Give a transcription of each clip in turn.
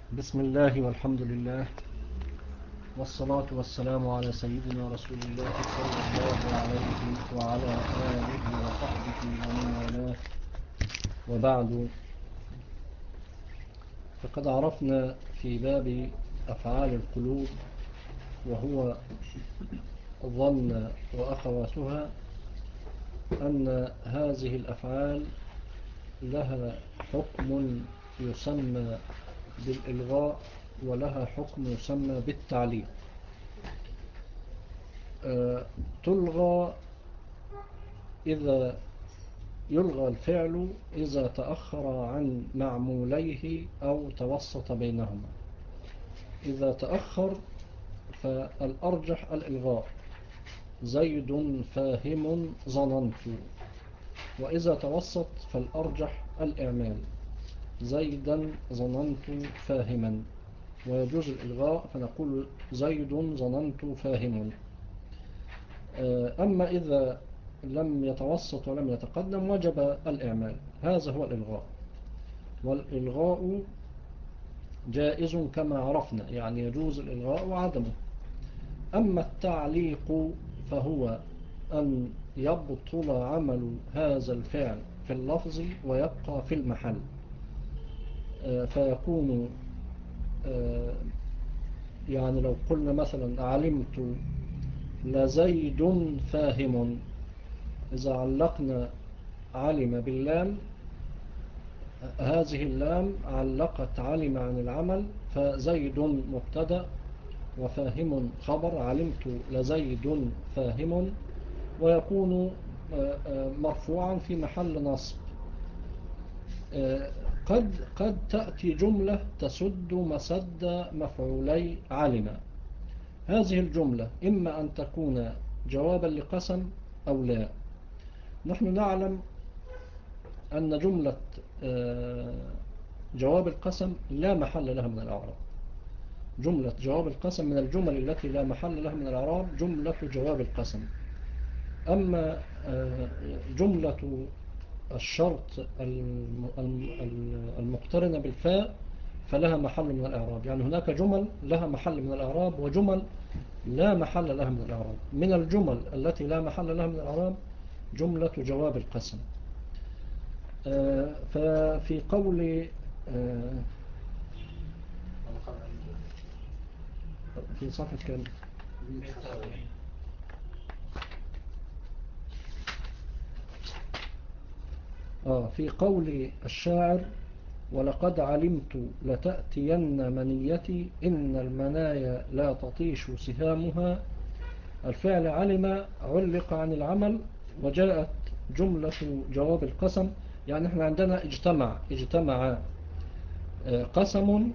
بسم الله والحمد لله والصلاة والسلام على سيدنا رسول الله صلى الله عليه وعلى آله وصحبه ومن والاه، وبعد. فقد عرفنا في باب أفعال القلوب وهو الظن وأخواتها أن هذه الأفعال لها حكم يسمى بالإلغاء ولها حكم يسمى بالتعليق. تلغى إذا يلغى الفعل إذا تأخر عن معموليه أو توسط بينهما. إذا تأخر فالأرجح الإلغاء، زيد فاهم ظننت. وإذا توسط فالأرجح الإعمال، زيدا ظننت فاهما. ويجوز الإلغاء فنقول زيد ظننت فاهم. أما إذا لم يتوسط ولم يتقدم وجب الإعمال. هذا هو الإلغاء. والإلغاء جائز كما عرفنا، يعني يجوز الإلغاء وعدمه. أما التعليق فهو أن يبطل عمل هذا الفعل في اللفظ ويبقى في المحل. فيكون يعني لو قلنا مثلا علمت لزيد فاهم، إذا علقنا علم باللام، هذه اللام علقت علم عن العمل، فزيد مبتدأ وفاهم خبر، علمت لزيد فاهم، ويكون مرفوعا في محل نصب. قد تأتي جملة تسد مسد مفعولي علم. هذه الجملة إما أن تكون جوابا لقسم أو لا. نحن نعلم أن جملة جواب القسم لا محل لها من الأعراب. جملة جواب القسم من الجمل التي لا محل لها من الأعراب جملة جواب القسم. أما جملة الشرط المقترنة بالفاء فلها محل من الإعراب. يعني هناك جمل لها محل من الإعراب وجمل لا محل لها من الإعراب. من الجمل التي لا محل لها من الإعراب جملة جواب القسم. ففي قول في صفحة كام؟ في قول الشاعر ولقد علمت لتأتين منيتي إن المنايا لا تطيش سهامها. الفعل علم علق عن العمل وجاءت جملة جواب القسم. يعني احنا عندنا اجتمع قسم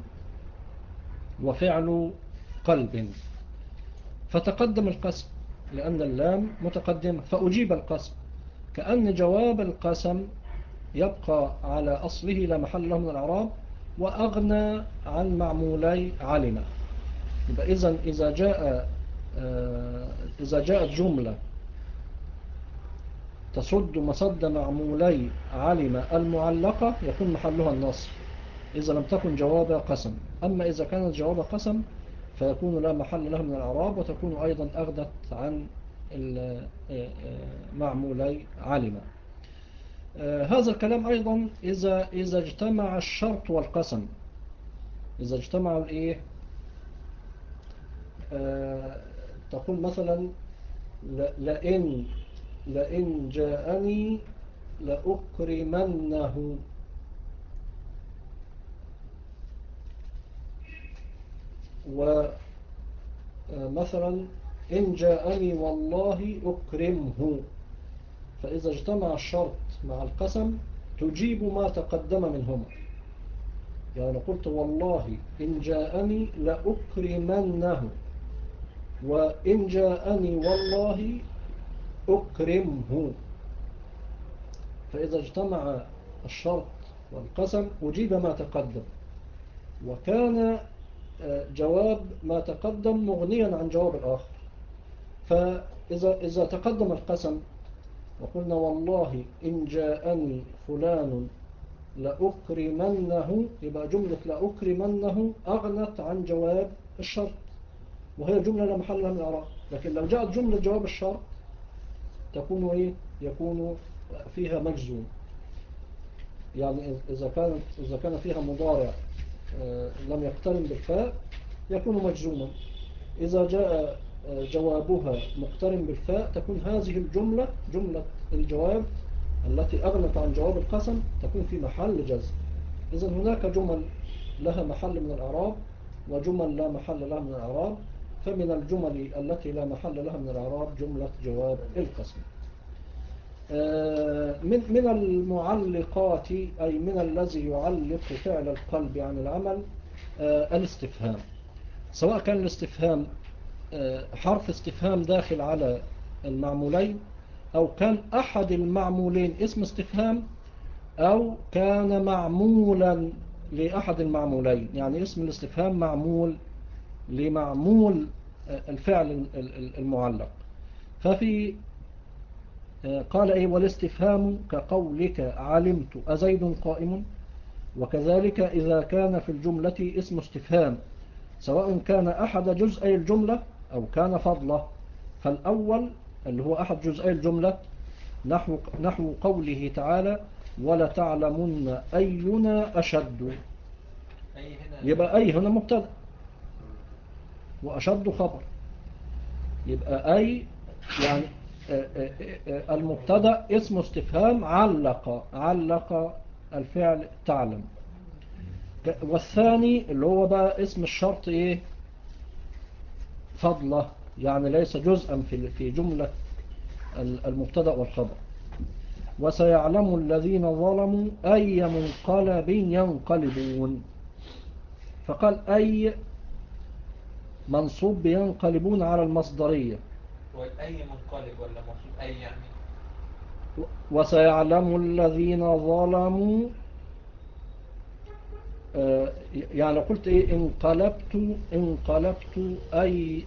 وفعل قلب، فتقدم القسم لأن اللام متقدمة فأجيب القسم، كأن جواب القسم يبقى على أصله لا محل له من الإعراب وأغنى عن معمولي علم. يبقى إذا جاءت جملة تصد مصد معمولي علم المعلقة يكون محلها النصب إذا لم تكن جواب قسم. أما إذا كانت جواب قسم فيكون لا محل لها من الإعراب وتكون أيضا أغنت عن معمولي علم. هذا الكلام أيضا إذا اجتمع الشرط والقسم. إذا اجتمعوا الإيه، تقول مثلا لئن جاءني لأكرمنه. ومثلا إن جاءني والله أكرمه. فإذا اجتمع الشرط مع القسم تجيب ما تقدم منهما. يعني قلت والله إن جاءني لأكرمنه، وإن جاءني والله أكرمه. فإذا اجتمع الشرط والقسم أجيب ما تقدم، وكان جواب ما تقدم مغنيا عن جواب الآخر. فإذا تقدم القسم وقلنا والله إن جاءني فلان لأكرمنه، يبقى جملة لأكرمنه أغنت عن جواب الشرط، وهي جملة لا محل لها من الإعراب. لكن لو جاءت جملة جواب الشرط تكون إيه؟ يكون فيها مجزوم. يعني إذا كان فيها مضارع لم يقترن بالفاء يكون مجزوما. إذا جاء جوابها مقترن بالفاء تكون هذه الجملة جملة الجواب التي أغنت عن جواب القسم تكون في محل جزم. إذن هناك جمل لها محل من الإعراب وجمل لا محل لها من الإعراب. فمن الجمل التي لا محل لها من الإعراب جملة جواب القسم. من المعلقات أي من الذي يعلق فعل القلب عن العمل الاستفهام، سواء كان الاستفهام حرف استفهام داخل على المعمولين، أو كان أحد المعمولين اسم استفهام، أو كان معمولا لأحد المعمولين. يعني اسم الاستفهام معمول لمعمول الفعل المعلق. ففي قال إيه والاستفهام كقولك علمت أزيد قائم. وكذلك إذا كان في الجملة اسم استفهام سواء كان أحد جزئي الجملة أو كان فضله، فالأول اللي هو أحد جزئي الجملة نحو قوله تعالى ولتعلمن أينا أشد. يبقى أي هنا مبتدأ وأشد خبر. يبقى أي يعني المبتدأ اسم استفهام علق الفعل تعلم. والثاني اللي هو بقى اسم الشرط إيه؟ فضله، يعني ليس جزءا في جملة المبتدأ والخبر. وسيعلم الذين ظلموا أي منقلب ينقلبون. فقال أي منصوب ينقلبون على المصدرية. والأي منقلب ولا منصوب أي يعني؟ وسيعلم الذين ظلموا يعني قلت إيه انقلبت أي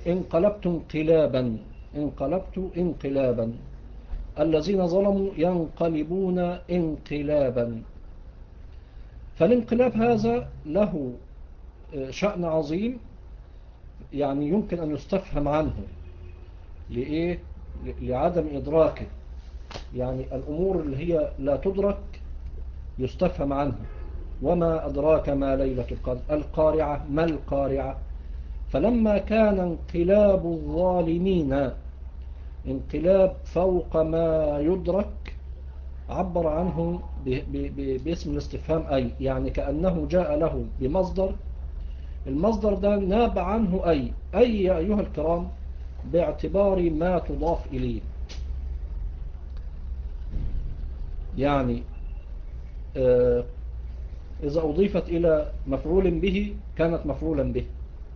انقلبت انقلابا. الذين ظلموا ينقلبون انقلابا. فالانقلاب هذا له شأن عظيم، يعني يمكن أن يستفهم عنه لإيه؟ لعدم إدراكه. يعني الأمور اللي هي لا تدرك يستفهم عنها. وما أدراك ما ليلة القدر، القارعة، ما القارعة. فلما كان انقلاب الظالمين انقلاب فوق ما يدرك عبر عنه باسم الاستفهام أي، يعني كأنه جاء له بمصدر، المصدر ده ناب عنه أي أيها الكرام باعتبار ما تضاف إليه. يعني إذا أضيفت إلى مفعول به كانت مفعولا به،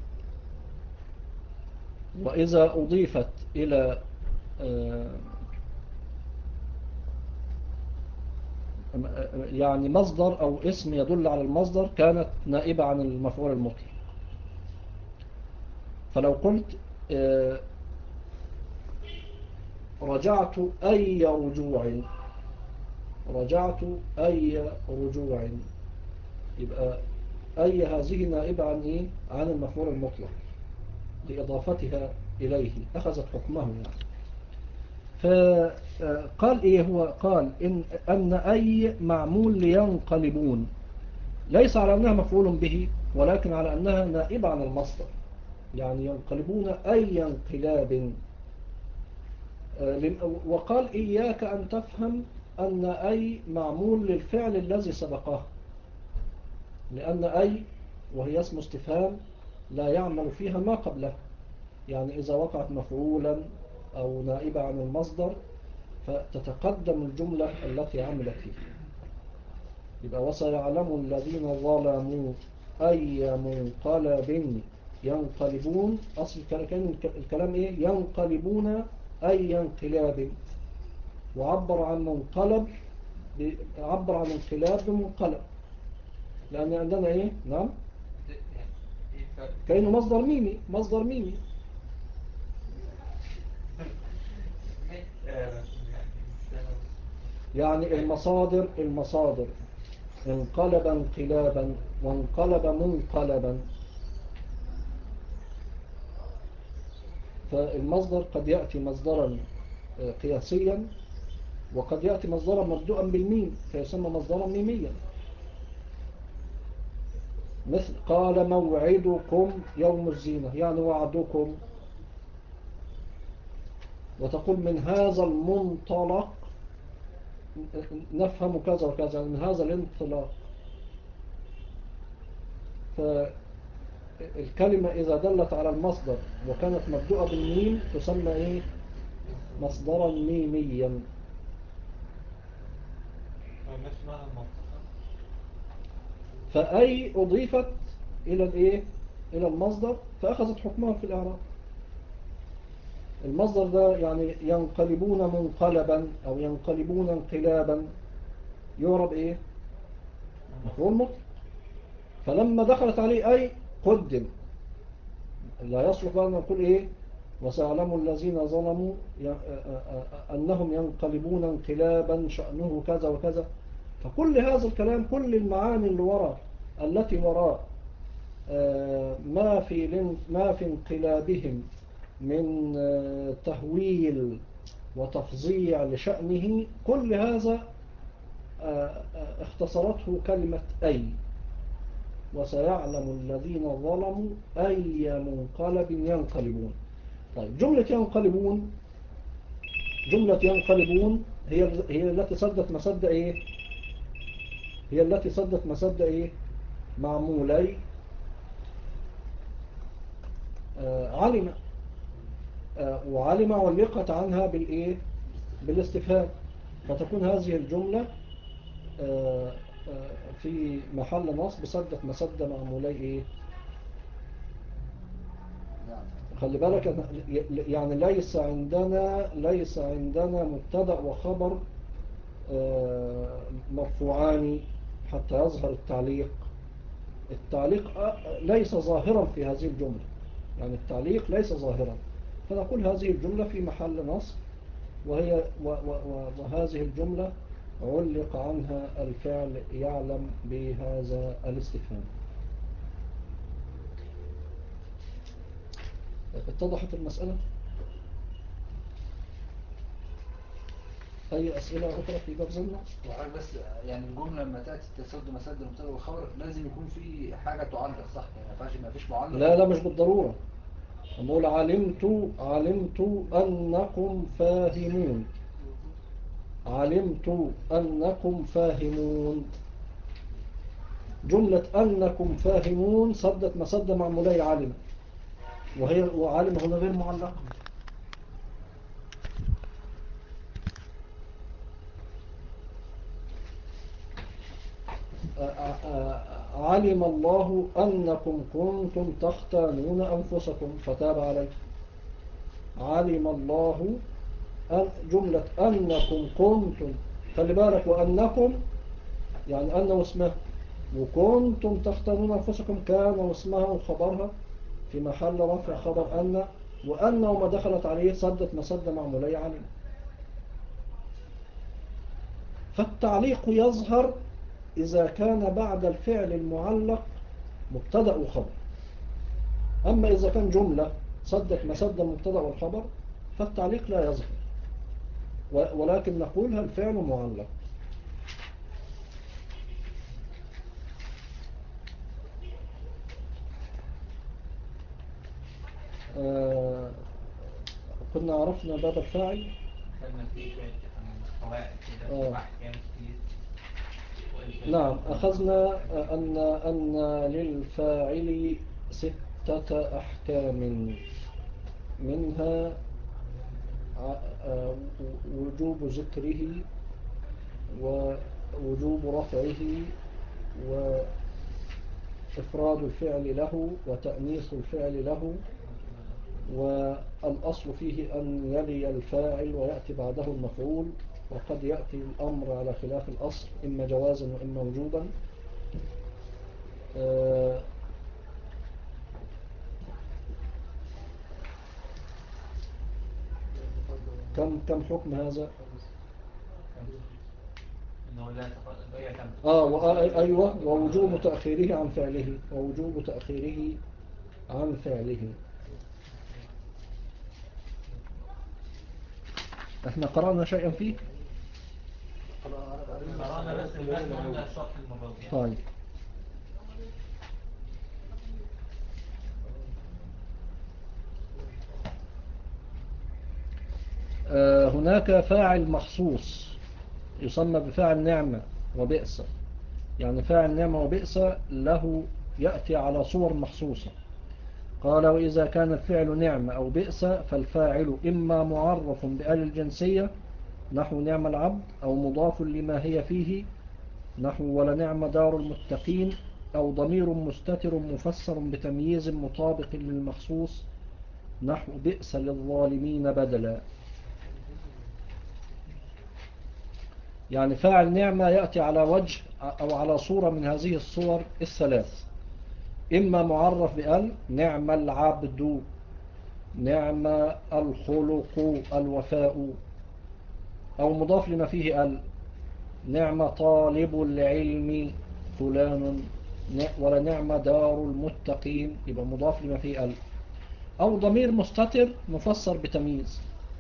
وإذا أضيفت إلى يعني مصدر أو اسم يدل على المصدر كانت نائبة عن المفعول المطلق. فلو قلت رجعت أي رجوع، رجعت أي رجوع، يبقى أي هذه نائبة عن إيه؟ عن المفعول المطلق لإضافتها إليه أخذت حكمه يعني. فقال إيه هو قال أن أي معمول لينقلبون ليس على أنها مفعول به، ولكن على أنها نائبة عن المصدر. يعني ينقلبون أي انقلاب. وقال إياك أن تفهم أن أي معمول للفعل الذي سبقه، لأن أي وهي اسم استفهام لا يعمل فيها ما قبله. يعني إذا وقعت مفعولا أو نائبة عن المصدر فتتقدم الجملة التي عملت فيها. يبقى وسيعلم الذين ظلموا أي منقلب ينقلبون. أصل الكلام إيه؟ ينقلبون أي انقلاب، وعبر عن منقلب عبر عن انقلاب بمنقلب، لأن عندنا إيه؟ نعم كأنه مصدر ميمي. يعني المصادر انقلب انقلابا وانقلب منقلبا. فالمصدر قد يأتي مصدرا قياسيا، وقد يأتي مصدرا مبدوءا بالميم فيسمى مصدرا ميميا. مثل قال موعدكم يوم الزينة، يعني وعدكم. وتقول من هذا المنطلق نفهم كذا وكذا، من هذا الانطلاق. فالكلمة إذا دلت على المصدر وكانت مبدوءة بالميم تسمى إيه؟ مصدرا ميميا. مش معنى المنطقة. فأي أضيفت إلى الإيه؟ إلى المصدر فأخذت حكمها في الإعراب. المصدر ده يعني ينقلبون منقلبا أو ينقلبون انقلابا، يعرب إيه؟ مفعول مطلق. فلما دخلت عليه أي قدم، لا يصلح بقى أن نقول إيه؟ وسيعلم الذين ظلموا أنهم ينقلبون انقلابا شأنه كذا وكذا. فكل هذا الكلام، كل المعاني اللي وراء التي وراء ما في انقلابهم من تهويل وتفظيع لشأنه، كل هذا اختصرته كلمة أي. وسيعلم الذين ظلموا أي منقلب ينقلبون. طيب جملة ينقلبون، جملة ينقلبون هي التي سدت مسد إيه؟ هي التي سدت مسد إيه؟ معمولي علم. وعلم علقت عنها بالإيه؟ بالاستفهام. فتكون هذه الجملة في محل نصب سدت مسد معمولي إيه؟ خلي بالك، يعني ليس عندنا مبتدأ وخبر مرفوعان حتى يظهر التعليق. التعليق ليس ظاهرا في هذه الجملة، يعني التعليق ليس ظاهرا. فنقول هذه الجملة في محل نصب، وهذه الجملة علق عنها الفعل يعلم بهذا الاستفهام. اتضحت المسألة؟ أي أسئلة أخرى في باب ظنه؟ وحضرتك بس يعني الجملة لما تأتي تسد مسد المبتدأ والخبر لازم يكون في حاجة تعلق، صح؟ يعني ما فيش معلق. لا مش بالضرورة. أقول علمت أنكم فاهمون. علمت أنكم فاهمون. جملة أنكم فاهمون صدت مسد معمولي علم، وعلم هنا غير معلق. علم الله أنكم كنتم تختانون أنفسكم فتاب عليكم. علم الله جملة أنكم كنتم، خلي بالك، وأنكم يعني أنه اسمه، وكنتم تختانون أنفسكم كان واسمها وخبرها في محل رفع خبر أن، وأن وما دخلت عليه صدت مسد معمولي علم. فالتعليق يظهر إذا كان بعد الفعل المعلق مبتدأ وخبر. أما إذا كان جملة صدت مسد المبتدأ والخبر فالتعليق لا يظهر، ولكن نقولها الفعل معلق. كنا عرفنا باب الفاعل. خدنا فيه شوية قواعد كده وأحكام كتير. نعم، أخذنا أن للفاعل 6 أحكام، منها وجوب ذكره ووجوب رفعه وإفراد الفعل له وتأنيث الفعل له. والأصل فيه أن يلي الفاعل ويأتي بعده المفعول، وقد يأتي الأمر على خلاف الأصل إما جوازا وإما وجوبا. كم حكم هذا؟ إنه أيوة، ووجوب تأخيره عن فعله، ووجوب تأخيره عن فعله. احنا قرأنا شيئا فيه؟ قرأنا بس لغاية ما قلنا الشرح المرة دي. طيب. هناك فاعل مخصوص يسمى بفاعل نعمة وبئس. يعني فاعل نعمة وبئس له يأتي على صور مخصوصة. قال: وإذا كان الفعل نعمة أو بئس فالفاعل إما معرف بآل الجنسية نحو نعم العبد، أو مضاف لما هي فيه نحو ولنعم دار المتقين، أو ضمير مستتر مفسر بتمييز مطابق للمخصوص نحو بئس للظالمين بدلا. يعني فاعل نعمة يأتي على وجه أو على صورة من هذه الصور الثلاث: إما معرف بأل نعم العبد، نعم الخلق الوفاء، أو مضاف لما فيه أل نعم طالب العلم فلان، ولا نعم دار المتقين، يبقى مضاف لما فيه أل، أو ضمير مستتر مفسر بتمييز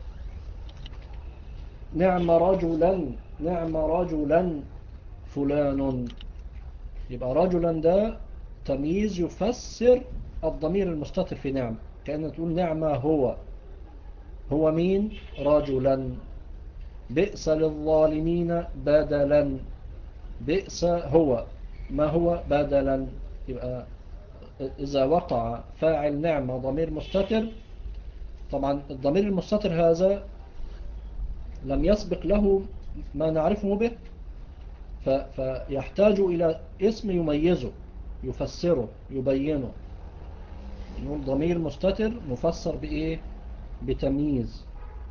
نعم رجلا، نعم رجلا فلان، يبقى رجلا ده تمييز يفسر الضمير المستتر في نعم، كأن تقول نعم هو. هو مين؟ رجلا. بئس للظالمين بدلا، بئس هو، ما هو بدلا. يبقى إذا وقع فاعل نعمة ضمير مستتر، طبعا الضمير المستتر هذا لم يسبق له ما نعرفه به، فيحتاج إلى اسم يميزه يفسره يبينه. نقول ضمير مستتر مفسر بإيه؟ بتمييز.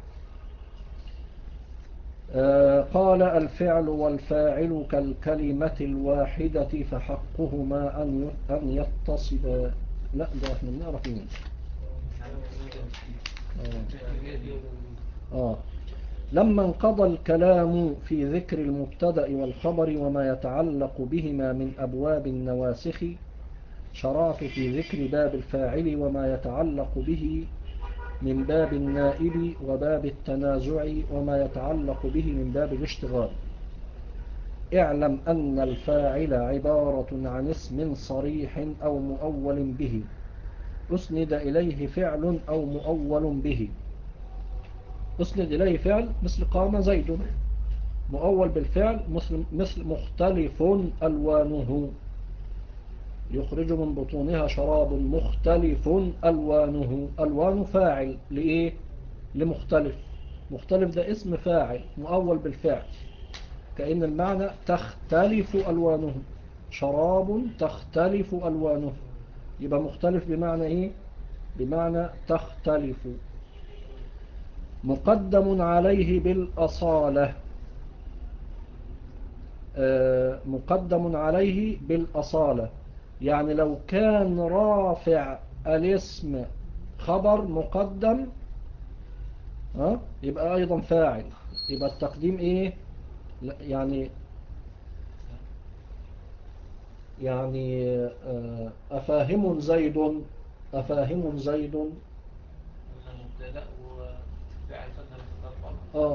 قال: الفعل والفاعل كالكلمة الواحدة فحقهما أن يتصلا. لا، ده احنا بنقرأ فين؟ لما انقضى الكلام في ذكر المبتدأ والخبر وما يتعلق بهما من أبواب النواسخ، شرعت في ذكر باب الفاعل وما يتعلق به من باب النائب وباب التنازع وما يتعلق به من باب الاشتغال. اعلم أن الفاعل عبارة عن اسم صريح أو مؤول به أسند إليه فعل أو مؤول به. أسند إليه فعل مثل قام زيد، مؤول بالفعل مثل مختلف ألوانه، يخرج من بطونها شراب مختلف ألوانه. ألوان فاعل لإيه؟ لمختلف. مختلف ده اسم فاعل مؤول بالفعل، كأن المعنى تختلف ألوانه، شراب تختلف ألوانه. يبقى مختلف بمعنى إيه؟ بمعنى تختلف. مقدم عليه بالأصالة، مقدم عليه بالأصالة، يعني لو كان رافع الاسم خبر مقدم يبقى أيضا فاعل. يبقى التقديم إيه؟ يعني أفاهم زيد، أفاهم زيد. مبتدأ وفاعل خدنا بالخبر.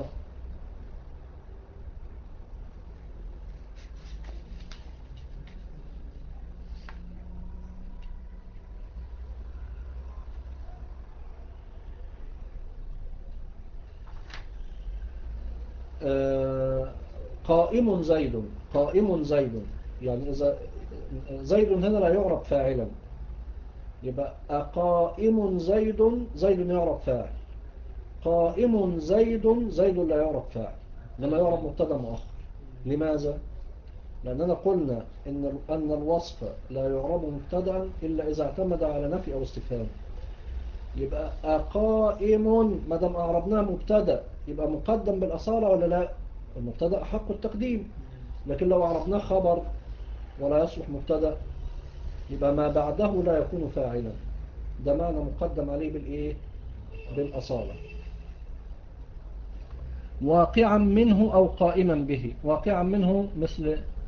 قائم زيد، قائم زيد. يعني إذا زيد هنا لا يعرف فاعلا، يبقى أقائم زيد، زيد يعرف فاعل. قائم زيد، زيد لا يعرف فاعل، لما يعرف مبتدا مؤخر. لماذا؟ لأننا قلنا أن الوصف لا يعرب مبتدا إلا إذا اعتمد على نفي أو استفهام. يبقى أقائم ما دام أعربناه مبتدا يبقى مقدم بالأصالة ولا لا؟ المبتدا حق التقديم. لكن لو عرفناه خبر ولا يصلح مبتدا يبقى ما بعده لا يكون فاعلا. ده معنى مقدم عليه بالإيه؟ بالأصالة. واقعا منه أو قائما به. واقعا منه مثل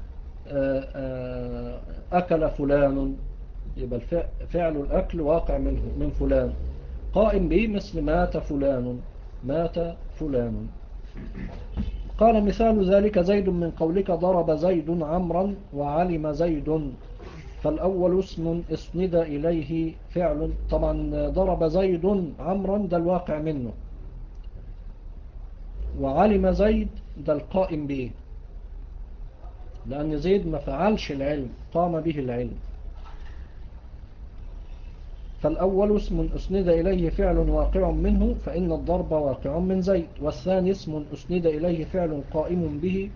أكل فلان، يبقى فعل الأكل واقع من فلان. قائم به مثل مات فلان، مات فلان. قال مثال ذلك زيد من قولك ضرب زيد عمرا وعلم زيد، فالأول اسم اسند إليه فعل. طبعا ضرب زيد عمرا ده الواقع منه، وعلم زيد ده القائم به، لأن زيد ما فعلش العلم، قام به العلم. فالأول اسم أسند إليه فعل واقع منه، فإن الضرب واقع من زيد. والثاني اسم أسند إليه فعل قائم به،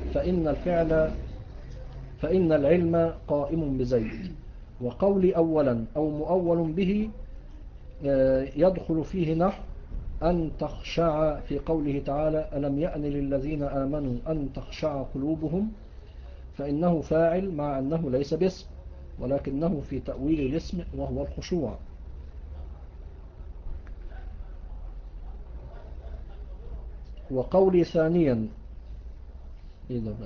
فإن العلم قائم بزيد. وقولي أولا أو مؤول به يدخل فيه نحو أن تخشع في قوله تعالى ألم يأن للذين آمنوا أن تخشع قلوبهم، فإنه فاعل مع أنه ليس باسم، ولكنه في تأويل الاسم وهو الخشوع. وقولي ثانيا إيه ده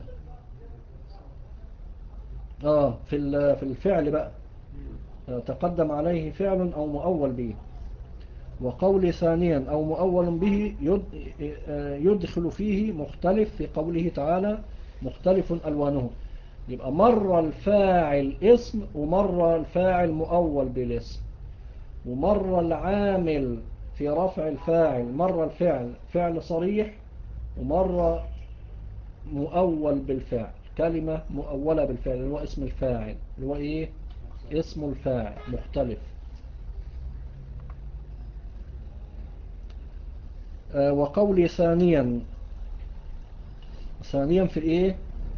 بقى؟ في الفعل بقى تقدم عليه فعل أو مؤول به. وقول ثانيا أو مؤول به يدخل فيه مختلف في قوله تعالى مختلف ألوانه. يبقى مرة الفاعل اسم، ومرة الفاعل مؤول بالاسم، ومرة العامل في رفع الفاعل، مرة الفعل فعل صريح، ومرة مؤول بالفعل، كلمة مؤولة بالفعل اللي هو اسم الفاعل اللي هو ايه؟ اسم الفاعل مختلف. وقولي ثانيا في ايه؟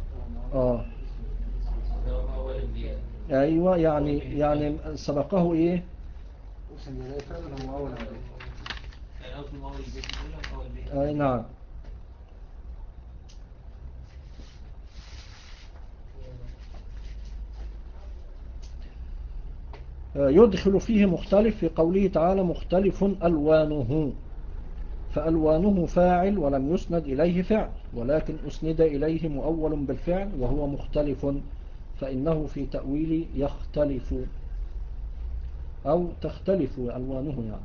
ايوه، يعني سبقه ايه؟ اسم ده فعلا هو أول به. يعني أول مؤول به ولا مؤول به؟ نعم. يدخل فيه مختلف في قوله تعالى مختلف ألوانه، فألوانه فاعل ولم يسند إليه فعل، ولكن أسند إليه مؤول بالفعل وهو مختلف، فإنه في تأويل يختلف أو تختلف ألوانه يعني.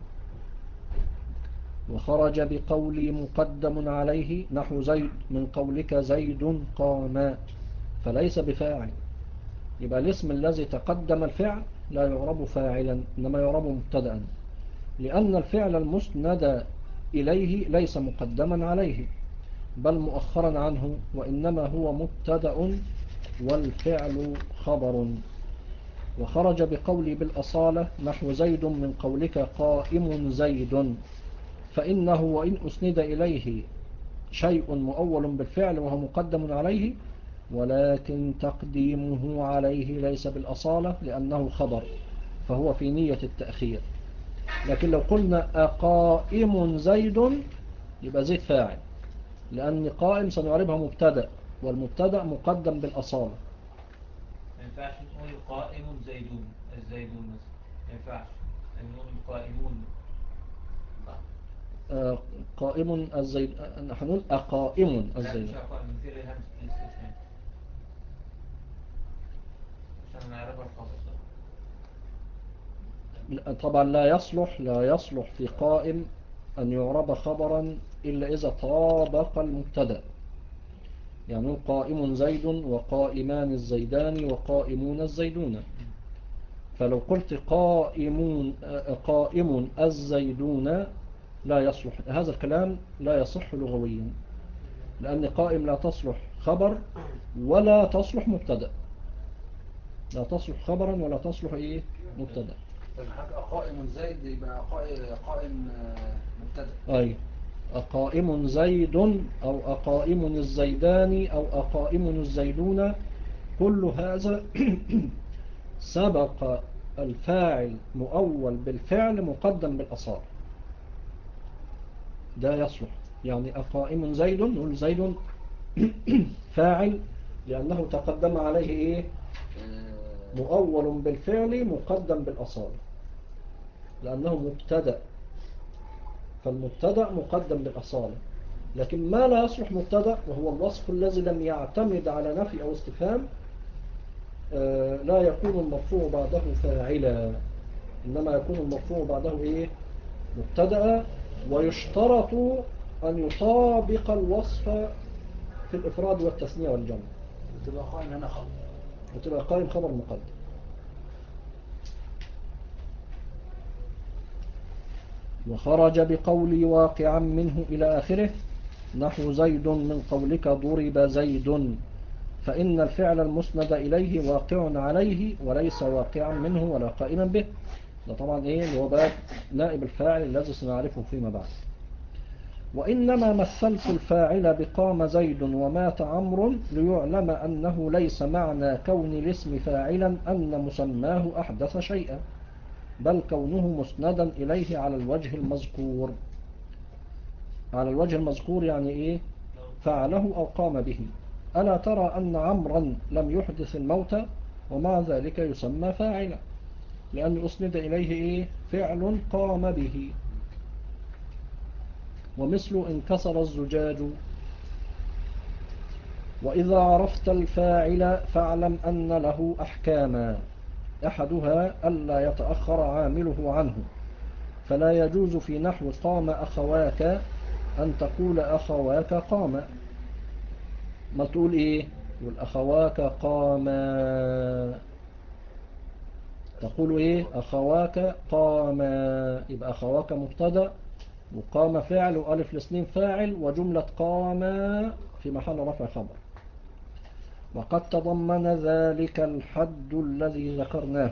وخرج بقولي مقدم عليه نحو زيد من قولك زيد قام، فليس بفاعل. يبقى الاسم الذي تقدم الفعل لا يعرب فاعلا، إنما يعرب مبتدأ، لأن الفعل المسند إليه ليس مقدما عليه بل مؤخرا عنه، وإنما هو مبتدأ والفعل خبر. وخرج بقولي بالأصالة نحو زيد من قولك قائم زيد، فإنه وإن أسند إليه شيء مؤول بالفعل وهو مقدم عليه، ولكن تقديمه عليه ليس بالأصالة لأنه خبر، فهو في نية التأخير. لكن لو قلنا أقائم زيد يبقى زيد فاعل، لأن قائم سنعربها مبتدأ، والمبتدأ مقدم بالأصالة. ما ينفعش نقول قائم زيدون الزيدون مثلا، ما ينفعش نقول قائمون. قائم الزيد، هنقول أقائم لا الزيد. مش قائم، من غير همزة الاستفهام عشان نعرفها الخبر. طبعا لا يصلح في قائم أن يعرب خبرا إلا إذا طابق المبتدأ. يعني قائم زيد وقائمان الزيدان وقائمون الزيدون. فلو قلت قائم الزيدون لا يصلح، هذا الكلام لا يصح لغويا، لأن قائم لا تصلح خبر ولا تصلح مبتدأ، لا تصلح خبرا ولا تصلح إيه مبتدأ. قائم زيد يبقى قائم مبتدأ. أي أقائم زيد أو أقائم الزيدان أو أقائم الزيدون، كل هذا سبق الفاعل مؤول بالفعل مقدم بالأصال، ده يصلح. يعني أقائم زيد نقول زيد فاعل لأنه تقدم عليه إيه؟ مؤول بالفعل مقدم بالأصال، لأنه مبتدأ، فالمبتدأ مقدم بالأصالة. لكن ما لا يصلح مبتدأ وهو الوصف الذي لم يعتمد على نفي أو استفهام لا يكون المرفوع بعده فاعلا، إنما يكون المرفوع بعده إيه؟ مبتدأ، ويشترط أن يطابق الوصف في الإفراد والتثنية والجمع، وتبقى قائم هنا خبر. وتبقى قائم خبر مقدم. وخرج بقولي واقعا منه إلى آخره، نحو زيد من قولك ضرب زيد، فإن الفعل المسند إليه واقع عليه وليس واقعا منه ولا قائما به. ده طبعا إيه اللي هو باب نائب الفاعل الذي سنعرفه فيما بعد. وإنما مثلت الفاعل بقام زيد ومات عمرو ليعلم أنه ليس معنى كون الاسم فاعلا أن مسماه أحدث شيئا، بل كونه مسندا إليه على الوجه المذكور. على الوجه المذكور يعني إيه؟ فعله أو قام به. ألا ترى أن عمرا لم يحدث الموت ومع ذلك يسمى فاعلا، لأن أسند إليه إيه؟ فعل قام به. ومثل انكسر الزجاج. وإذا عرفت الفاعل فاعلم أن له أحكاما، أحدها ألا يتأخر عامله عنه، فلا يجوز في نحو قام أخواك أن تقول أخواك قام، ما تقول إيه؟ تقول أخواك قاما، تقول إيه؟ أخواك قاما، يبقى أخواك مبتدأ وقام فعل وألف الاثنين فاعل وجملة قاما في محل رفع خبر. وقد تضمن ذلك الحد الذي ذكرناه،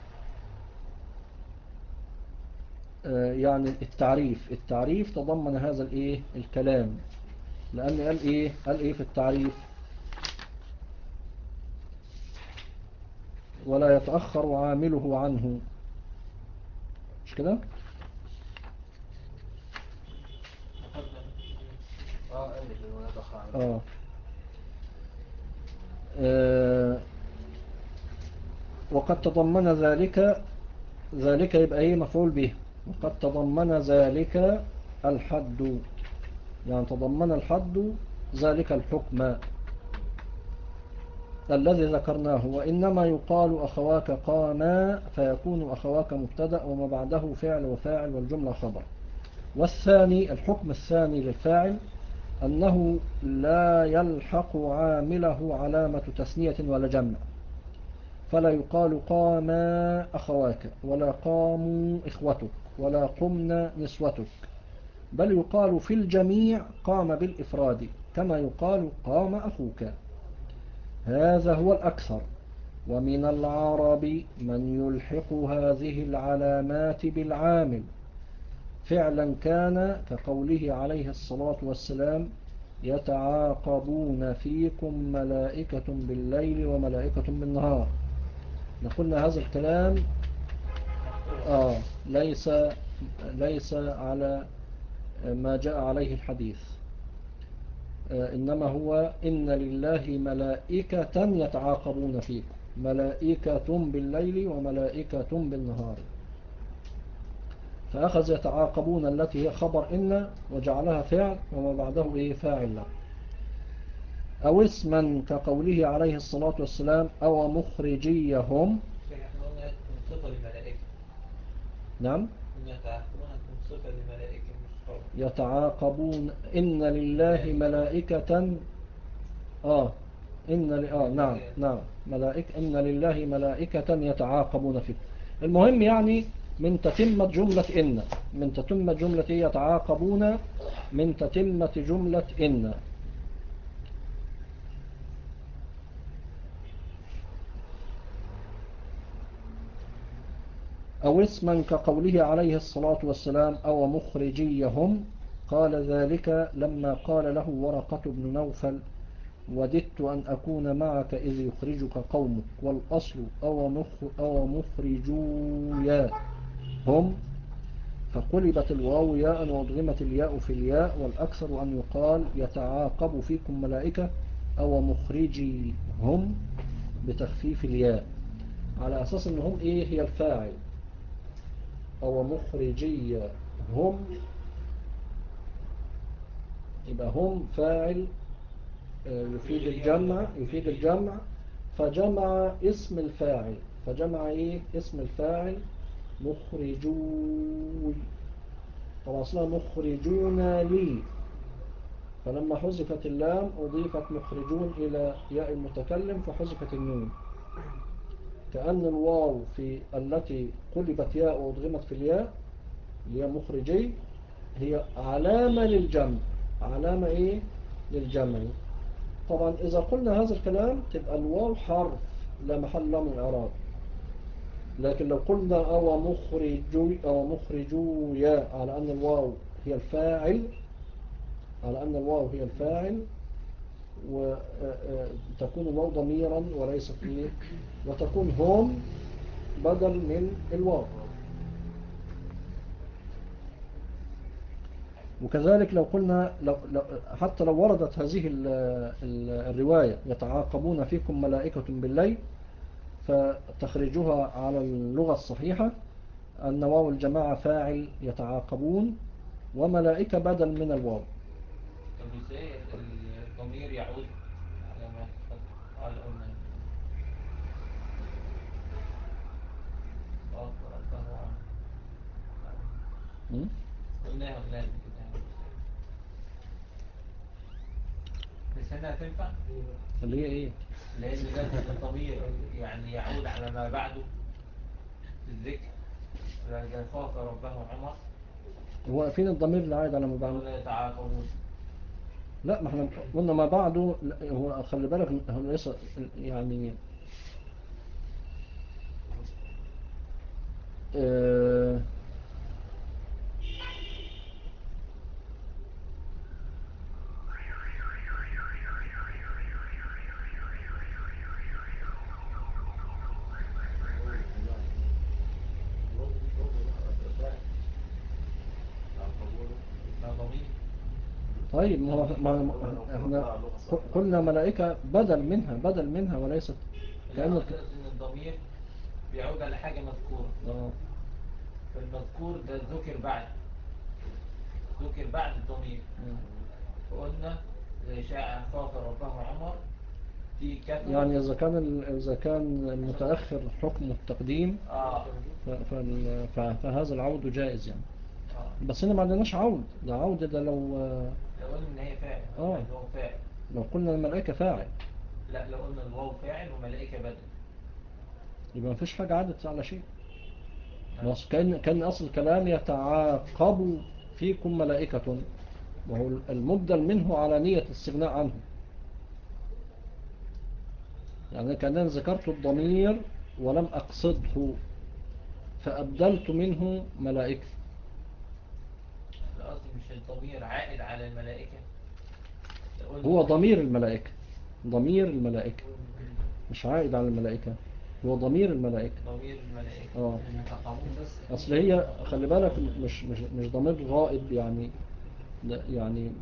يعني التعريف تضمن هذا الايه الكلام، لأن قال ايه في التعريف؟ ولا يتأخر عامله عنه، مش كده؟ ايه ولا دخل. وقد تضمن ذلك يبقى ايه مفعول به. وقد تضمن ذلك الحد، يعني تضمن الحد ذلك الحكم الذي ذكرناه. وإنما يقال أخواك قاما فيكون أخواك مبتدأ وما بعده فعل وفاعل والجملة خبر. والثاني الحكم الثاني للفاعل أنه لا يلحق عامله علامة تثنية ولا جمع، فلا يقال قاما أخواك ولا قاموا إخوتك ولا قمنا نسوتك، بل يقال في الجميع قام بالإفراد كما يقال قام أخوك. هذا هو الأكثر. ومن العرب من يلحق هذه العلامات بالعامل فعلا كان، كقوله عليه الصلاة والسلام يتعاقبون فيكم ملائكة بالليل وملائكة بالنهار. نقولنا هذا الكلام ليس على ما جاء عليه الحديث، إنما هو إن لله ملائكة يتعاقبون فيكم، ملائكة بالليل وملائكة بالنهار، فأخذ يتعاقبون التي هي خبر إن وجعلها فعل وما بعده إيه فاعل له. أو اسما كقوله عليه الصلاة والسلام أو مخرجيهم. صفة للملائكة. نعم يتعاقبون تكون صفة للملائكة مش خبر. يتعاقبون إن لله ملائكة نعم ملائكة، إن لله ملائكة يتعاقبون فيكم. المهم يعني من تتمة جملة إن، من تتمة جملة يتعاقبون، من تتمة جملة إن. أو اسما كقوله عليه الصلاة والسلام أو مخرجيهم، قال ذلك لما قال له ورقة بن نوفل وددت أن أكون معك إذ يخرجك قومك، والأصل أو مخرجويا هم، فقلبت الواو ياء وأضغمت الياء في الياء، والأكثر أن يقال يتعاقب فيكم ملائكة أو مخرجي هم بتخفيف الياء، على أساس أنهم هي الفاعل. أو مخرجي هم يبقى هم فاعل يفيد الجمع فجمع اسم الفاعل. فجمع إيه اسم الفاعل؟ مخرجون. طبعا أصلها مخرجون لي، فلما حذفت اللام أضيفت مخرجون إلى ياء المتكلم فحذفت النون، كأن الواو في التي قلبت ياء وأضغمت في الياء اللي هي مخرجي هي علامة للجمع. علامة إيه؟ للجمع. طبعا إذا قلنا هذا الكلام تبقى الواو حرف لا محل له من الإعراب، لكن لو قلنا أو مخرجو يا على أن الواو هي الفاعل، على أن الواو هي الفاعل وتكون الواو ضميرا وليست إيه، وتكون هم بدل من الواو. وكذلك لو قلنا حتى لو وردت هذه الرواية يتعاقبون فيكم ملائكة بالليل، فتخرجها على اللغة الصحيحة أن واو الجماعة فاعل يتعاقبون، وملائكة بدل من الواو. طب ازاي الضمير يعود على ما قال قلنا ربه عنه؟ م? قلناها كده يعني. بس هنا هتنفع اللي هي إيه؟ لأن لازم الضمير يعني يعود على ما بعده في الذكر. لأن خاف ربه عمر هو فين الضمير اللي عايد على ما بعده؟ ولا يتعاقبون. لا، ما احنا قلنا ما بعده. هو خلي بالك هو ليس يعني آه ما ضمير. طيب احنا قلنا ملائكة بدل منها وليست لا كأن أقصد إن الضمير بيعود على حاجة مذكورة، آه. فالمذكور ده ذكر بعد الضمير. فقلنا زي شاع خاف ربه عمر في كثرة. يعني إذا كان المتأخر حكم التقديم فهذا العود جائز يعني. بس هنا ما عندناش عود، ده عود ده لو لو قلنا إن هي فاعل الواو فاعل. لو قلنا الملائكة فاعل. لا لو قلنا الواو فاعل وملائكة بدل يبقى ما فيش حاجة عادت على شيء. بس كان أصل الكلام يتعاقب فيكم ملائكة، وهو المبدل منه على نية الاستغناء عنه. يعني كأنني ذكرت الضمير ولم أقصده فأبدلت منه ملائكة. الأصل مش الضمير عائد على الملائكة. هو ضمير الملائكة، ضمير الملائكة مش عائد على الملائكة، هو ضمير الملائكة. ضمير الملائكة بس أصل هي خلي بالك مش ضمير غائب يعني. يعني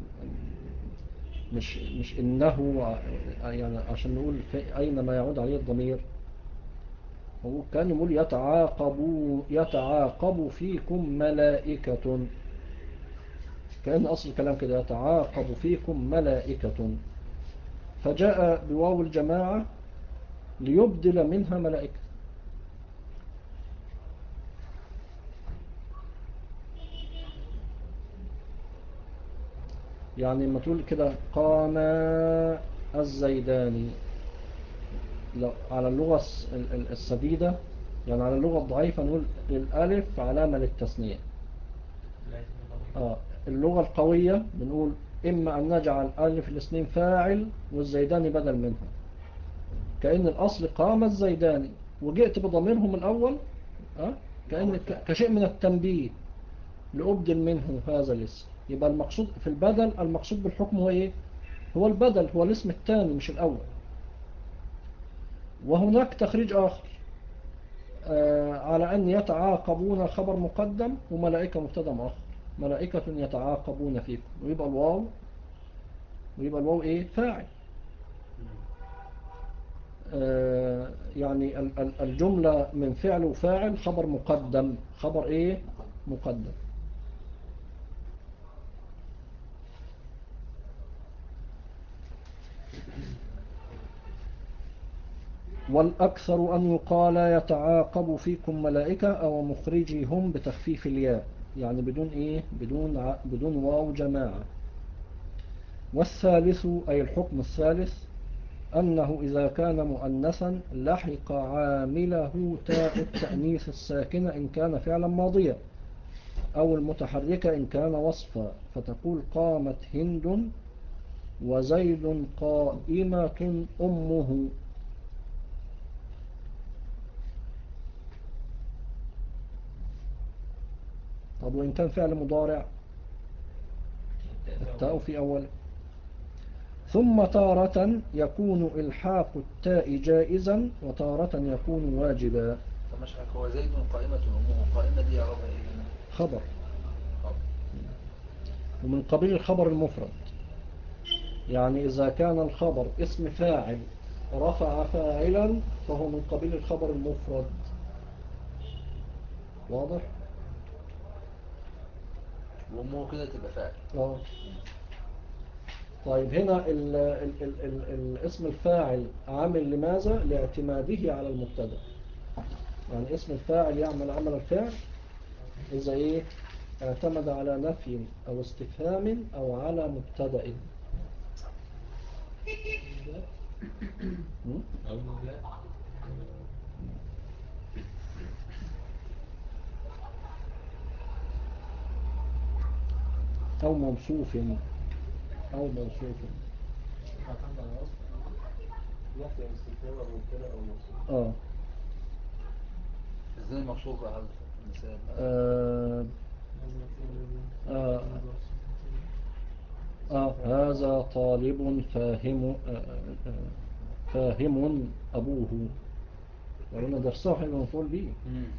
مش إنه يعني عشان نقول في أين ما يعود عليه الضمير. هو كان يقول يتعاقب فيكم ملائكة، كأن أصل الكلام كده يتعاقب فيكم ملائكة، فجاء بواو الجماعة ليبدل منها ملائكة. يعني لما تقول كده قام الزيداني على اللغة السديدة، يعني على اللغة الضعيفة نقول الألف علامة للتثنية. اللغة القوية بنقول إما أن نجعل ألف الاثنين فاعل والزيداني بدل منها، كأن الأصل قام الزيداني وجئت بضميرهم الأول كأن كشيء من التنبيه لأبدل منه هذا الاسم. يبقى المقصود في البدل، المقصود بالحكم هو إيه؟ هو البدل، هو الاسم الثاني مش الأول. وهناك تخريج آخر على أن يتعاقبون خبر مقدم وملائكة مبتدا مؤخر. ملائكة يتعاقبون فيكم، ويبقى الواو إيه؟ فاعل. يعني الجملة من فعل وفاعل خبر مقدم. خبر إيه؟ مقدم. والأكثر أن يقال يتعاقب فيكم ملائكة أو مخرجهم بتخفيف الياء، يعني بدون إيه، بدون واو جماعة. والثالث أي الحكم الثالث أنه إذا كان مؤنثا لحق عامله تاء التأنيث الساكنة إن كان فعلا ماضيا، أو المتحركة إن كان وصفا، فتقول قامت هند وزيد قائمة أمه. طب وإن كان فعل مضارع التاء في أول. ثم تارة يكون إلحاق التاء جائزا وتارة يكون واجبا. طب مش حضرتك، هو زيد قائمة أمه، قائمة دي يعرفها إيه هنا؟ خبر، خبر. ومن قبيل الخبر المفرد، يعني إذا كان الخبر اسم فاعل رفع فاعلا فهو من قبيل الخبر المفرد. واضح؟ وأمه كده تبقى فاعل. طيب هنا الاسم الفاعل عامل لماذا؟ لاعتماده على المبتدا. يعني اسم الفاعل يعمل عمل الفعل إذا إيه؟ اعتمد على نفي أو استفهام أو على مبتدا. أو موصوف أو موصوف. آه. ازاي موصوف بقى حضرتك المثال؟ آه. آه. هذا طالب فاهم فاهم أبوه، وهنا ده الصاحب المفعول به.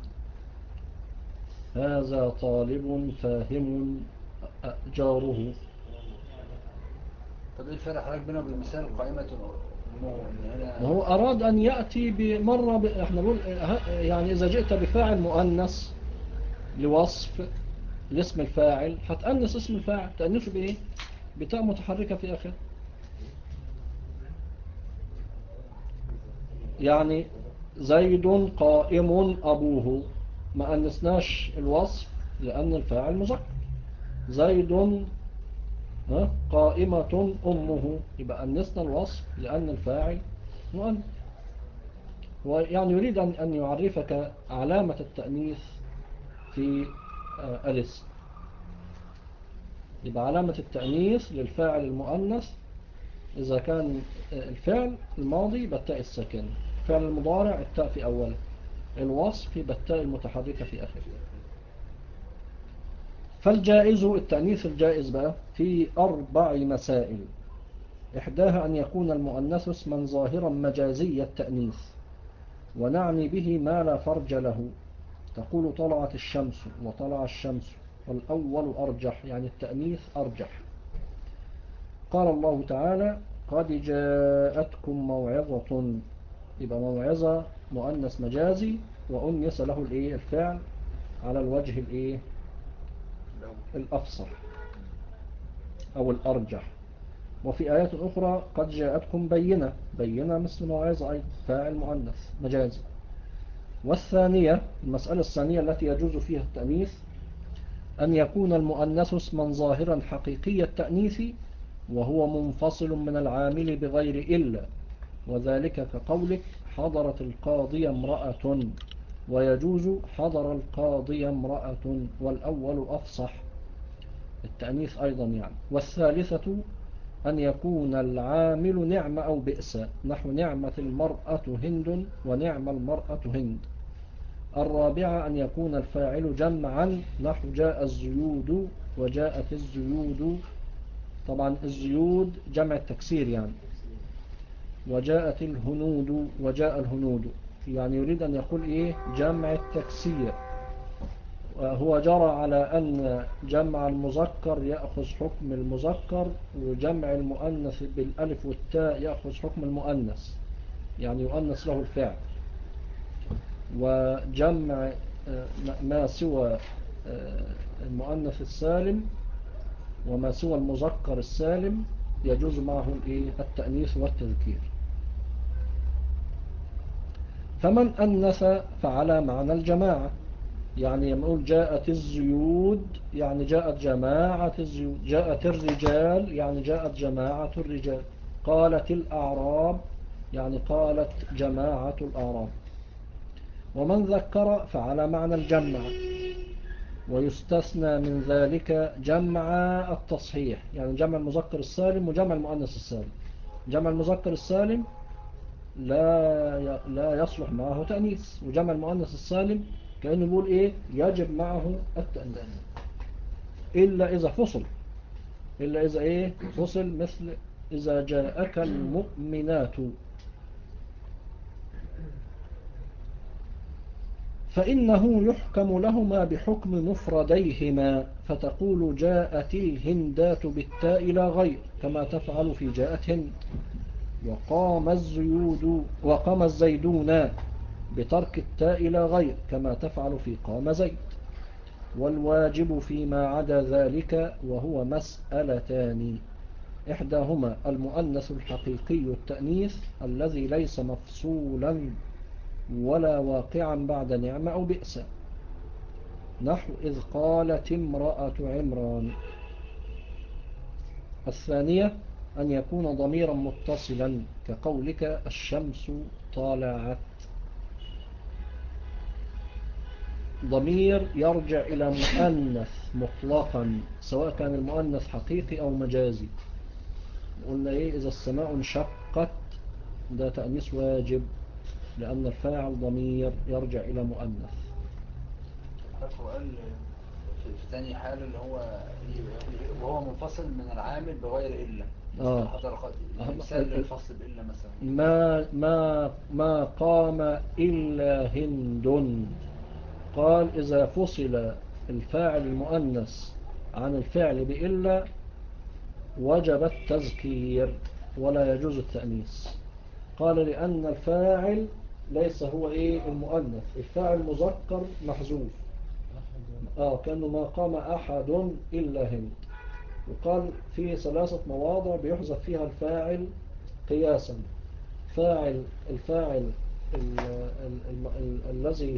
هذا طالب فاهم جاره. طب ايه الفرق حضرتك بينه وبين مثال قائمة أمه؟ إن هنا وهو أراد أن يأتي بمرة احنا نقول يعني إذا جئت بفاعل مؤنث لوصف لاسم الفاعل هتأنس اسم الفاعل، تأنسه بإيه؟ بتاء متحركة في آخر. يعني زيد قائم أبوه، ما أنسناش الوصف لأن الفاعل مذكر. زيد قائمة أمه، يبقى أنسنا الوصف لأن الفاعل مؤنث. ويعني يريد أن يعرفك علامة التأنيث في الاسم. يبقى علامة التأنيث للفاعل المؤنث إذا كان الفعل الماضي بالتاء الساكنة، الفعل المضارع التاء في أوله، الوصف بالتاء المتحركة في آخره. فالجائز التأنيث الجائز بقى في 4 مسائل. إحداها أن يكون المؤنث اسما ظاهرا مجازي التأنيث، ونعني به ما لا فرج له. تقول طلعت الشمس وطلع الشمس، والأول أرجح، يعني التأنيث أرجح. قال الله تعالى قد جاءتكم موعظة، يبقى موعظة مؤنث مجازي وأنس له الفعل على الوجه الأفصح أو الأرجح. وفي آيات أخرى قد جاءتكم بينة، بينة مثل موعظة أيضا فاعل مؤنث مجازي. والثانية، المسألة الثانية التي يجوز فيها التأنيث، أن يكون المؤنث اسما ظاهرا حقيقي التأنيث وهو منفصل من العامل بغير إلا، وذلك كقولك حضرت القاضية امرأة، ويجوز حضر القاضية امرأة، والأول أفصح التأنيث أيضا يعني. والثالثة أن يكون العامل نعم أو بئس، نحو نعمة المرأة هند ونعم المرأة هند. الرابعة أن يكون الفاعل جمعا، نحو جاء الزيود وجاءت الزيود، طبعا الزيود جمع التكسير يعني، وجاءت الهنود وجاء الهنود، يعني يريد أن يقول جمع التكسير. هو جرى على أن جمع المذكر يأخذ حكم المذكر، وجمع المؤنث بالألف والتاء يأخذ حكم المؤنث، يعني يؤنث له الفعل. وجمع ما سوى المؤنث السالم وما سوى المذكر السالم يجوز معه التأنيث والتذكير. فمن أنث فعلى معنى الجماعة، يعني يقول جاءت الزيود يعني جاءت جماعة الزيود، جاءت الرجال يعني جاءت جماعة الرجال، قالت الأعراب يعني قالت جماعة الأعراب. ومن ذكر فعلى معنى الجمع، ويستثنى من ذلك جمع التصحيح، يعني جمع المذكر السالم وجمع المؤنث السالم. جمع المذكر السالم لا يصلح معه تأنيث، وجمع المؤنث السالم كأنه يقول إيه يجب معه التأنيث إلا إذا فصل، إلا إذا إيه فصل، مثل إذا جاءك المؤمنات، فإنه يحكم لهما بحكم مفرديهما، فتقول جاءت الهندات بالتاء لا غير كما تفعل في جاءت هند، وقام الزيدون بترك التاء لا غير كما تفعل في قام زيد. والواجب فيما عدا ذلك وهو مسألتان، إحداهما المؤنث الحقيقي التأنيث الذي ليس مفصولا ولا واقعا بعد نعمة أو بئس، نحو إذ قالت امرأة عمران. الثانية أن يكون ضميرا متصلا كقولك الشمس طالعت، ضمير يرجع إلى مؤنث مطلقا سواء كان المؤنث حقيقي أو مجازي. قلنا إيه إذا السماء انشقت، ده تأنيث واجب لأن الفاعل ضمير يرجع إلى مؤنث. حضرتك قال في ثاني حال اللي هو وهو منفصل من العامل بغير إلا، حضرتك مثال للفصل بإلا مثلا ما قام إلا هند، قال إذا فصل الفاعل المؤنث عن الفعل بإلا وجب التذكير ولا يجوز التأنيث. قال لأن الفاعل ليس هو إيه المؤنث، الفاعل مذكر محذوف، كأنه ما قام أحد إلا هند. وقال في 3 مواضع بيحذف فيها الفاعل قياسا، الفاعل الذي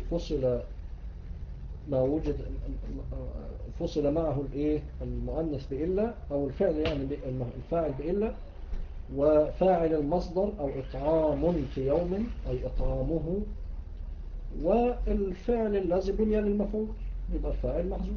فصل معه الايه المؤنث بإلا أو الفعل، يعني الفاعل بإلا، وفاعل المصدر أو إطعام في يوم أي إطعامه، والفعل الذي بني للمفعول يبقى الفاعل محذوف.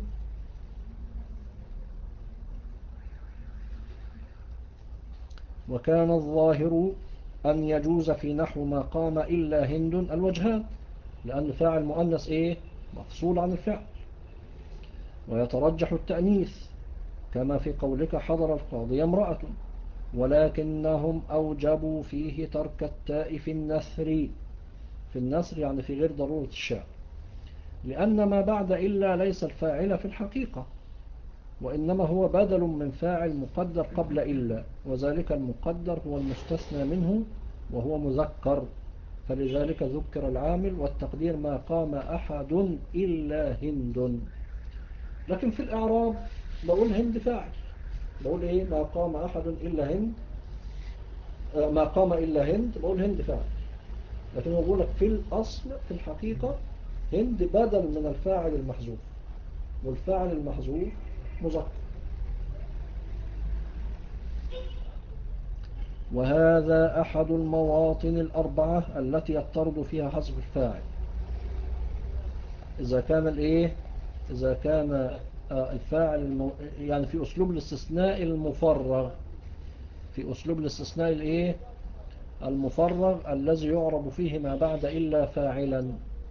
وكان الظاهر أن يجوز في نحو ما قام إلا هند الوجهان، لأن فاعل مؤنث إيه مفصول عن الفعل، ويترجح التأنيث كما في قولك حضر القاضي امرأة، ولكنهم أوجبوا فيه ترك التاء في النثر يعني في غير ضرورة الشعر، لأن ما بعد إلا ليس الفاعل في الحقيقة، وإنما هو بدل من فاعل مقدر قبل إلا، وذلك المقدر هو المستثنى منه وهو مذكر، فلذلك ذكر العامل والتقدير ما قام أحد إلا هند. لكن في الإعراب بقول هند فاعل، بقول إيه ما قام أحد إلا هند، ما قام إلا هند بقول هند فاعل، لكن بقول لك في الأصل في الحقيقة هند بدل من الفاعل المحذوف، والفاعل المحذوف مذكر. وهذا أحد المواطن الأربعة التي يضطرد فيها حذف الفاعل، إذا كان الإيه إذا كان الفاعل يعني في أسلوب الاستثناء المفرغ، في أسلوب الاستثناء الإيه المفرغ الذي يعرب فيه ما بعد إلا فاعلا.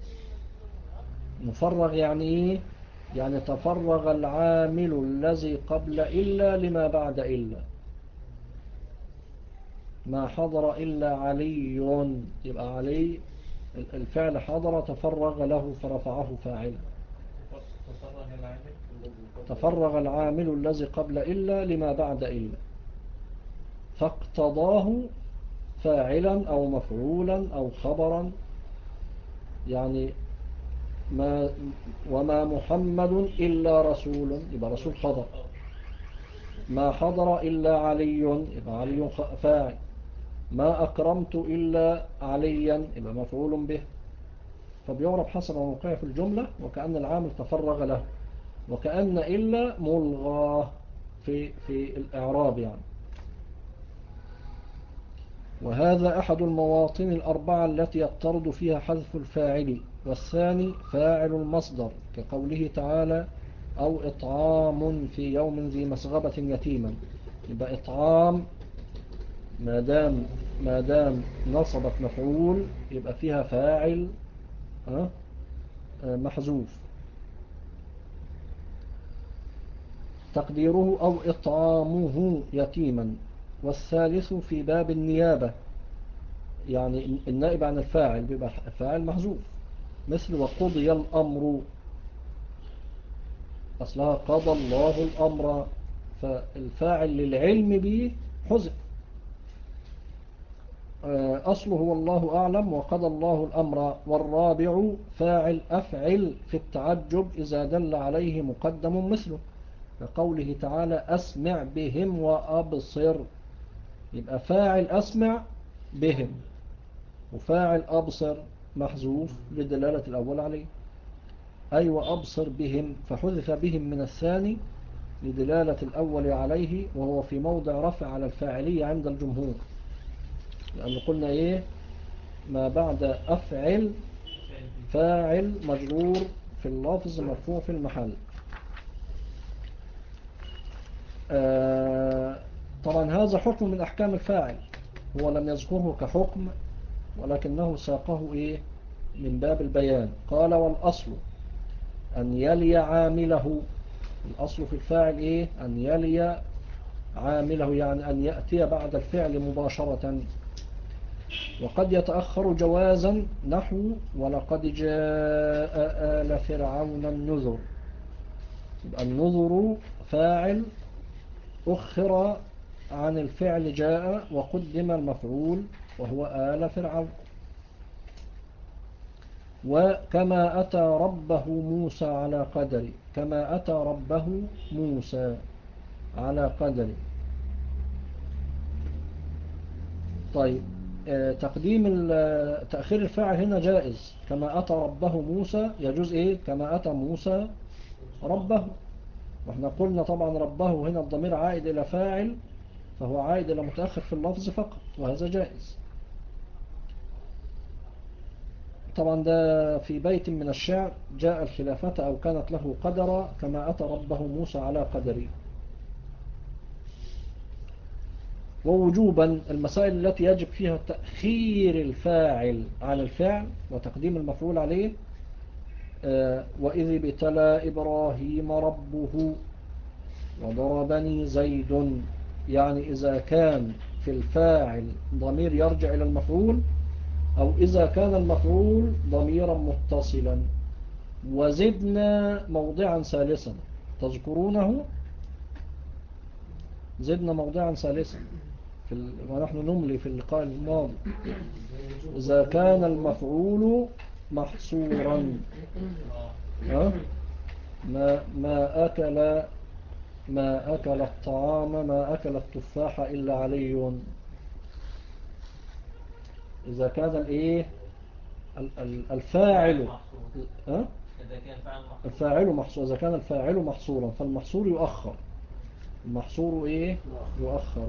مفرغ يعني إيه؟ يعني تفرغ العامل الذي قبل إلا لما بعد إلا، ما حضر إلا علي، يبقى علي الفعل حضر تفرغ له فرفعه فاعلا. تفرغ العامل الذي قبل إلا لما بعد إلا فاقتضاه فاعلا أو مفعولا أو خبرا، يعني وما محمد إلا رسول يبقى رسول خبر، ما حضر إلا علي يبقى علي فاعل، ما أكرمت إلا عليا يبقى مفعول به، فبيعرب حسب موقعه في الجملة وكأن العامل تفرغ له، وكأن إلا ملغى في الإعراب يعني. وهذا أحد المواطن الأربعة التي يضطرد فيها حذف الفاعل، والثاني فاعل المصدر كقوله تعالى أو إطعام في يوم ذي مسغبة يتيما. يبقى إطعام ما دام نصبت مفعول يبقى فيها فاعل محذوف، تقديره أو إطعامه يتيما. والثالث في باب النيابة، يعني النائب عن الفاعل بيبقى فاعل محذوف، مثل وقضي الأمر، أصلها قضى الله الأمر، فالفاعل للعلم به حذف. أصله والله أعلم وقضى الله الأمر. والرابع فاعل أفعل في التعجب إذا دل عليه مقدم مثله، كقوله تعالى أسمع بهم وأبصر، يبقى فاعل أسمع بهم وفاعل أبصر محذوف لدلالة الأول عليه، أي وأبصر بهم، فحذف بهم من الثاني لدلالة الأول عليه، وهو في موضع رفع على الفاعلية عند الجمهور، لأن قلنا إيه ما بعد أفعل فاعل مجرور في اللفظ مرفوع في المحل. طبعا هذا حكم من أحكام الفاعل، هو لم يذكره كحكم ولكنه ساقه إيه من باب البيان. قال والأصل أن يلي عامله، الأصل في الفاعل إيه أن يلي عامله، يعني أن يأتي بعد الفعل مباشرة، وقد يتأخر جوازا، نحو ولقد جاء آل فرعون النذر، يبقى النذر فاعل أخر عن الفعل جاء وقدم المفعول وهو آل فرعون. وكما أتى ربه موسى على قدر، كما أتى ربه موسى على قدر. طيب تقديم تأخير الفاعل هنا جائز، كما أتى ربه موسى يجوز إيه كما أتى موسى ربه، واحنا قلنا طبعا ربه هنا الضمير عائد إلى فاعل، فهو عائد إلى متأخر في اللفظ فقط، وهذا جائز. طبعا ده في بيت من الشعر جاء الخلافة أو كانت له قدر كما أتى ربه موسى على قدري. ووجوبا المسائل التي يجب فيها تأخير الفاعل عن الفعل وتقديم المفعول عليه، وإذ ابتلى إبراهيم ربه وضربني زيد، يعني إذا كان في الفاعل ضمير يرجع إلى المفعول، أو إذا كان المفعول ضميرا متصلا. وزدنا موضعا ثالثا تذكرونه، زدنا موضعا ثالثا ونحن نملي في اللقاء الماضي، إذا كان المفعول محصورا ما أكل الطعام ما أكل التفاح إلا علي. إذا كان الإيه الفاعل الفاعل محصور، إذا كان الفاعل محصورا فالمحصور يؤخر، المحصور إيه يؤخر.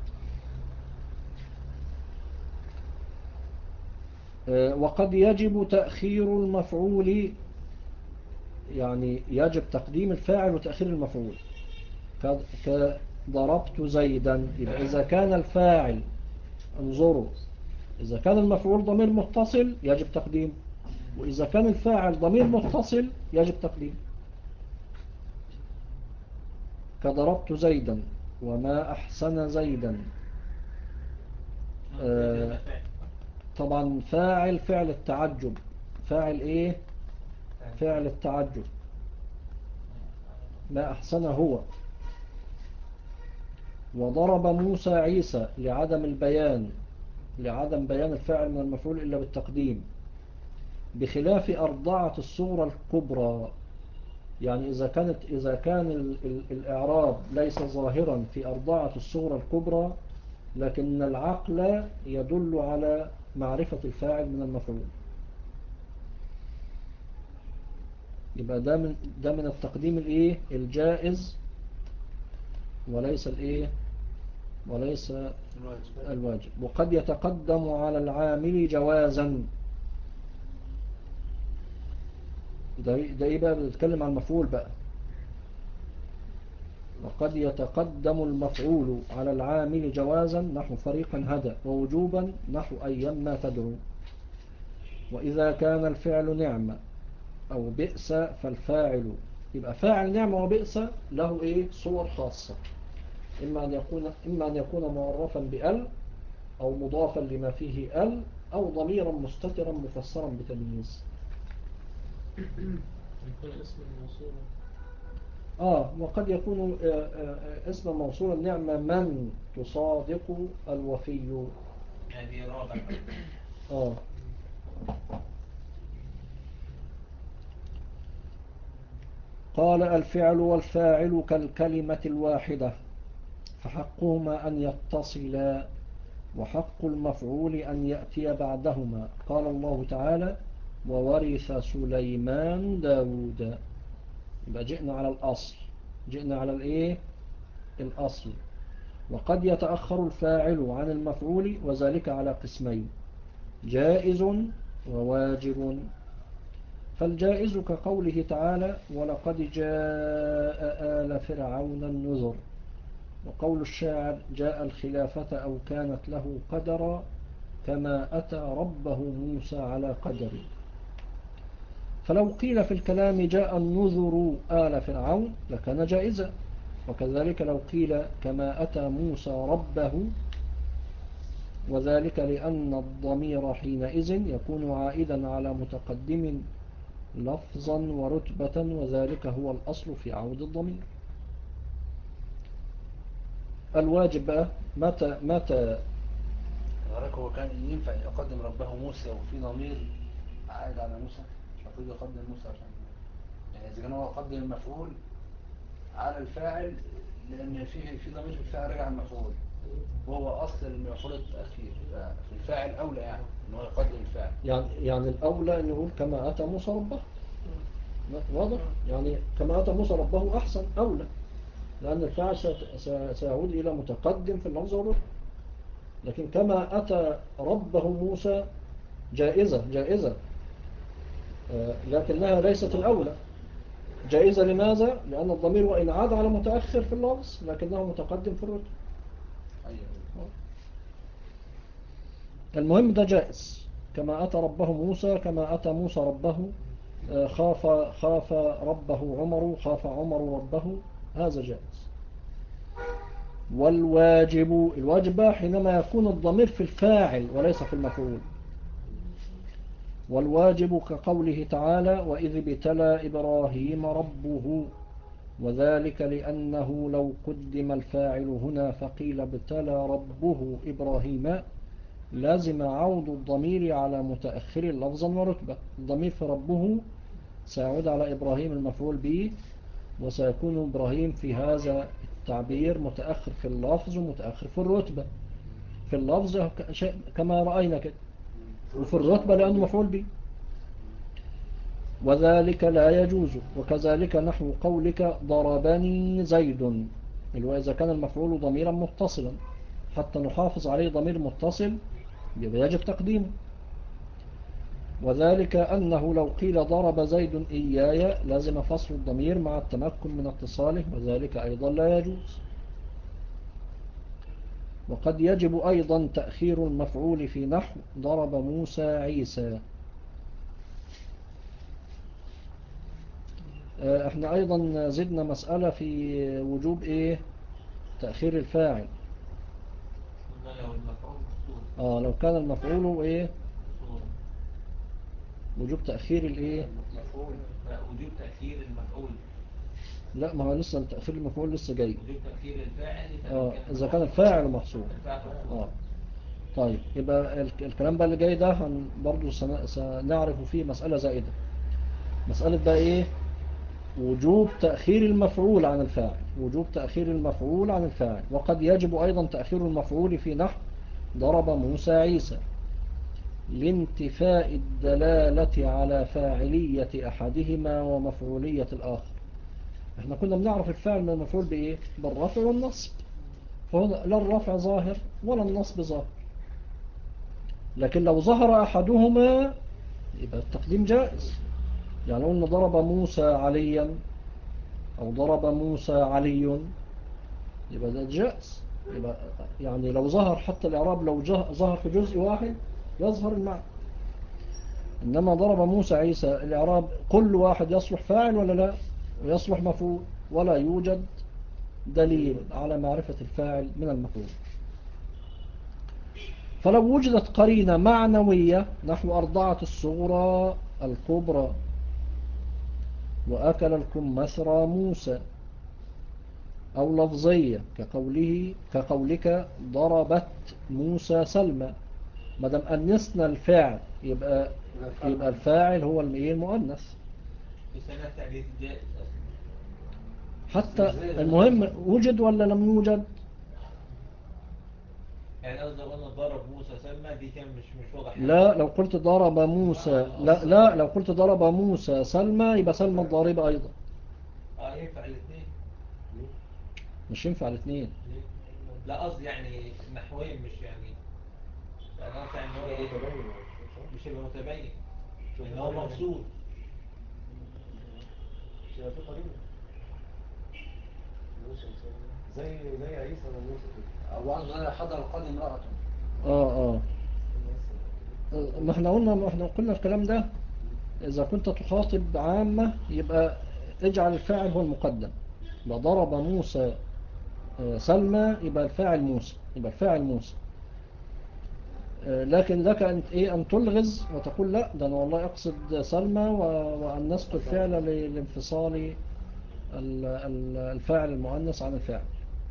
وقد يجب تأخير المفعول، يعني يجب تقديم الفاعل وتأخير المفعول، كضربت زيدا. يبقى إذا كان الفاعل، انظروا، إذا كان المفعول ضمير متصل يجب تقديم، وإذا كان الفاعل ضمير متصل يجب تقديم، كضربت زيدا وما أحسن زيدا. طبعا فاعل فعل التعجب، فاعل إيه فعل التعجب، ما أحسن هو. وضرب موسى عيسى لعدم البيان، لعدم بيان الفاعل من المفعول إلا بالتقديم، بخلاف أرضعة الصورة الكبرى، يعني إذا كان الإعراب ليس ظاهرا في أرضعة الصورة الكبرى، لكن العقل يدل على معرفة الفاعل من المفعول. يبقى ده من التقديم الايه الجائز، وليس الايه وليس الواجب. وقد يتقدم على العامل جوازا. ده ايه بقى؟ بنتكلم عن المفعول بقى. وقد يتقدم المفعول على العامل جوازا نحو فريقا هدى، ووجوبا نحو أيما تدعو. وإذا كان الفعل نعمة أو بئس فالفاعل، يبقى فاعل نعمة وبئس له إيه صور خاصة، إما أن يكون معرفا بأل، أو مضافا لما فيه أل، أو ضميرا مستترا مفسرا بتمييز. يكون اسم موصول. وقد يكون اسم موصول النعمة من تصادق الوفي. هذه رابع. آه قال الفعل والفاعل كالكلمة الواحدة، فحقهما أن يتصلا، وحق المفعول أن يأتي بعدهما. قال الله تعالى وورث سليمان داود. يبقى جئنا على الأصل، جئنا على الإيه الأصل. وقد يتأخر الفاعل عن المفعول، وذلك على قسمين: جائز وواجب. فالجائز كقوله تعالى ولقد جاء آل فرعون النذر، وقول الشاعر جاء الخلافة أو كانت له قدرا، كما أتى ربه موسى على قدر. فلو قيل في الكلام جاء النذر آل فرعون لكان جائزا، وكذلك لو قيل كما أتى موسى ربه، وذلك لأن الضمير حينئذ يكون عائدا على متقدم لفظا ورتبة، وذلك هو الأصل في عود الضمير. الواجب بقى متى غيرك هو كان ينفع يقدم ربه موسى وفي ضمير عائد على موسى، مش المفروض يقدم موسى عشان يعني إذا كان هو يقدم المفعول على الفاعل، لأن في ضمير في الفاعل رجع المفعول، وهو أصل المفعول التأخير، ففي الفاعل أولى يعني إن هو يقدم الفاعل. يعني الأولى أن يقول كما أتى موسى ربه، واضح؟ يعني كما أتى موسى ربه أحسن أولى، لأن الفاعل سيعود إلى متقدم في اللفظ والرتبة. لكن كما أتى ربه موسى جائزة لكنها ليست الأولى. جائزة لماذا؟ لأن الضمير وإن عاد على متأخر في اللفظ لكنه متقدم في الرتبة. المهم ده جائز، كما أتى ربه موسى، كما أتى موسى ربه، خاف ربه عمر، خاف عمر ربه، هذا جائز. الواجب حينما يكون الضمير في الفاعل وليس في المفعول. والواجب كقوله تعالى وإذ ابتلى إبراهيم ربه، وذلك لأنه لو قدم الفاعل هنا فقيل ابتلى ربه إبراهيم لازم عود الضمير على متأخر لفظا ورتبة. الضمير في ربه سيعود على إبراهيم المفعول به، وسيكون إبراهيم في هذا التعبير متأخر في اللفظ ومتأخر في الرتبة. في اللفظ كما رأينا كده، وفي الرتبة لأنه مفعول به، وذلك لا يجوز. وكذلك نحو قولك ضربني زيد، وإذا كان المفعول ضميرا متصلا حتى نحافظ عليه ضمير متصل يجب تقديمه. وذلك أنه لو قيل ضرب زيد إياي لازم فصل الضمير مع التمكن من اتصاله، وذلك أيضا لا يجوز. وقد يجب أيضا تأخير المفعول في نحو ضرب موسى عيسى. احنا أيضا زدنا مسألة في وجوب تأخير الفاعل. لو المفعول مقصود. لو كان المفعول مقصود. وجوب تأخير مفعول. لا، وجوب تأخير المفعول. لا، ما هو لسه تأخير المفعول لسه جاي. وجوب تأخير الفاعل إذا كان الفاعل محصور. الفاعل مقصود. طيب، يبقى الكلام بقى اللي جاي ده برضو سنعرف فيه مسألة زائدة. مسألة بقى وجوب تأخير المفعول عن الفاعل. وجوب تأخير المفعول عن الفاعل. وقد يجب أيضا تأخير المفعول في نحو ضرب موسى عيسى. لانتفاء الدلالة على فاعلية أحدهما ومفعولية الآخر. احنا كنا بنعرف الفاعل من المفعول بإيه؟ بالرفع والنصب، فهنا لا الرفع ظاهر ولا النصب ظاهر، لكن لو ظهر أحدهما يبقى التقديم جائز. يعني قلنا ضرب موسى عليا أو ضرب موسى علي، يبقى ده جائز. يبقى يعني لو ظهر حتى الإعراب، لو ظهر في جزء واحد يظهر المعنى. إنما ضرب موسى عيسى، الإعراب كل واحد يصلح فاعل ولا لا، ويصلح مفعول، ولا يوجد دليل على معرفة الفاعل من المفعول. فلو وجدت قرينة معنوية نحو أرضعة الصغرى الكبرى وأكل الكمثرى موسى، أو لفظية كقولك ضربت موسى سلمى، ما دام أنسنا الفاعل يبقى الفاعل هو المؤنث. بسنة تعريف جائز أصلا. حتى المهم وجد ولا لم يوجد. يعني قصدي قلنا ضرب موسى سلمى دي كان مش واضح. لا لو قلت ضرب موسى، لا لو قلت ضرب موسى سلمى يبقى سلمى الضاربة أيضا. ينفع الاثنين. مش ينفع الاثنين. لا قصدي يعني نحويا، مش يعني قصدي يعني هو ايه، مش هيبقى متبين ان هو مقصود. مش هيبقى في قرينة زي عيسى وموسى كده. أو عنده زي حضر القاضي امرأته. اه ما احنا قلنا الكلام ده. إذا كنت تخاطب عامة يبقى اجعل الفاعل هو المقدم. ضرب موسى سلمى يبقى الفاعل موسى، لكن لك أن تلغز وتقول لا ده أنا والله أقصد سلمى وأنست الفعل لانفصال الفاعل المؤنث عن الفاعل.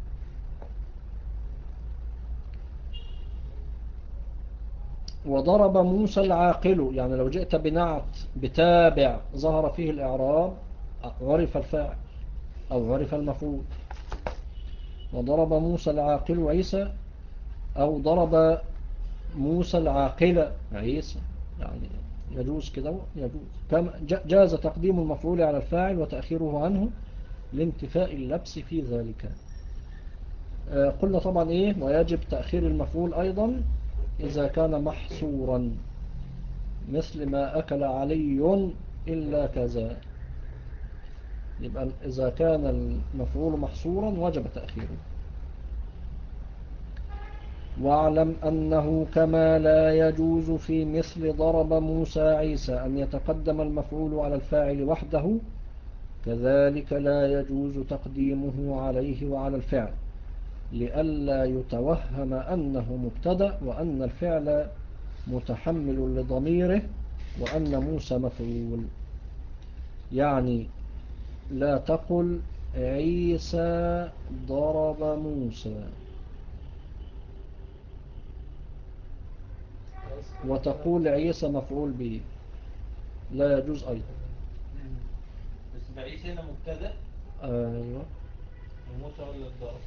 وضرب موسى العاقل، يعني لو جئت بنعت بتابع ظهر فيه الإعراب عرف الفاعل أو عرف المفعول. وضرب موسى العاقل عيسى، أو ضرب موسى العاقل عيسى، يعني يجوز كده، يجوز. كما جاز تقديم المفعول على الفاعل وتأخيره عنه لانتفاء اللبس في ذلك. قلنا طبعا ويجب تأخير المفعول أيضا إذا كان محصورا، مثل ما أكل علي إلا كذا. يبقى إذا كان المفعول محصورا وجب تأخيره. واعلم أنه كما لا يجوز في مثل ضرب موسى عيسى أن يتقدم المفعول على الفاعل وحده، كذلك لا يجوز تقديمه عليه وعلى الفعل، لئلا يتوهم أنه مبتدأ وأن الفعل متحمل لضميره وأن موسى مفعول. يعني لا تقل عيسى ضرب موسى وتقول عيسى مفعول به، لا يجوز أيضا. بس بعيسى هنا مبتدأ أيوة. وموسى ولا الضرب.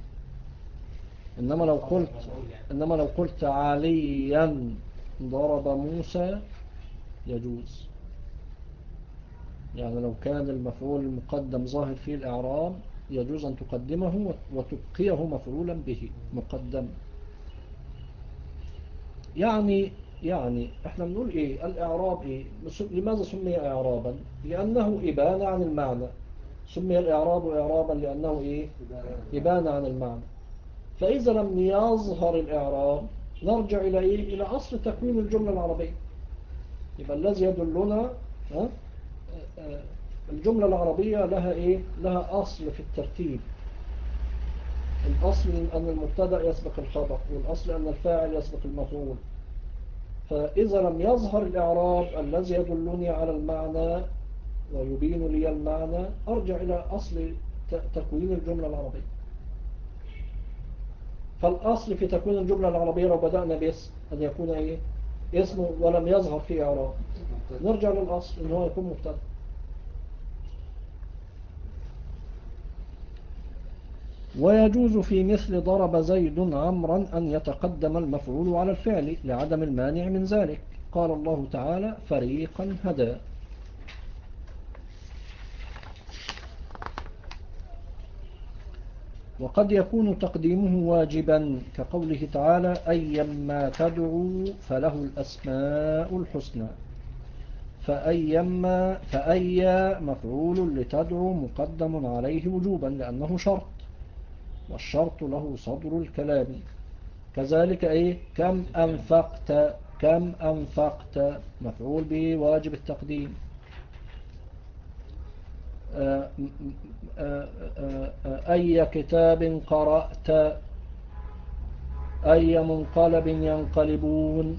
إنما لو قلت عليا ضرب موسى يجوز. يعني لو كان المفعول المقدم ظاهر فيه الإعراب يجوز أن تقدمه وتبقيه مفعولا به مقدم. يعني احنا بنقول الإعراب لماذا سمي إعرابا؟ لأنه إبانة عن المعنى. سمي الإعراب إعرابا لأنه إبانة عن المعنى. فإذا لم يظهر الإعراب نرجع إلى أصل تكوين الجملة العربية. يبقى الذي يدلنا الجملة العربية لها أصل في الترتيب. الأصل أن المبتدأ يسبق الخبر، والأصل أن الفاعل يسبق المفعول. فإذا لم يظهر الإعراب الذي يدلني على المعنى ويبين لي المعنى أرجع إلى أصل تكوين الجملة العربية. فالأصل في تكوين الجملة العربية لو بدأنا باسم أن يكون اسمه ولم يظهر فيه إعراب، نرجع للأصل أنه يكون مبتدأ. ويجوز في مثل ضرب زيد عمرا أن يتقدم المفعول على الفعل لعدم المانع من ذلك. قال الله تعالى فريقا هدى. وقد يكون تقديمه واجبا كقوله تعالى أيما تدعو فله الأسماء الحسنى، فأي مفعول لتدعو مقدم عليه وجوبا لأنه شرط، والشرط له صدر الكلام. كذلك كم أنفقت مفعول به واجب التقديم. أي كتاب قرأت، أي منقلب ينقلبون.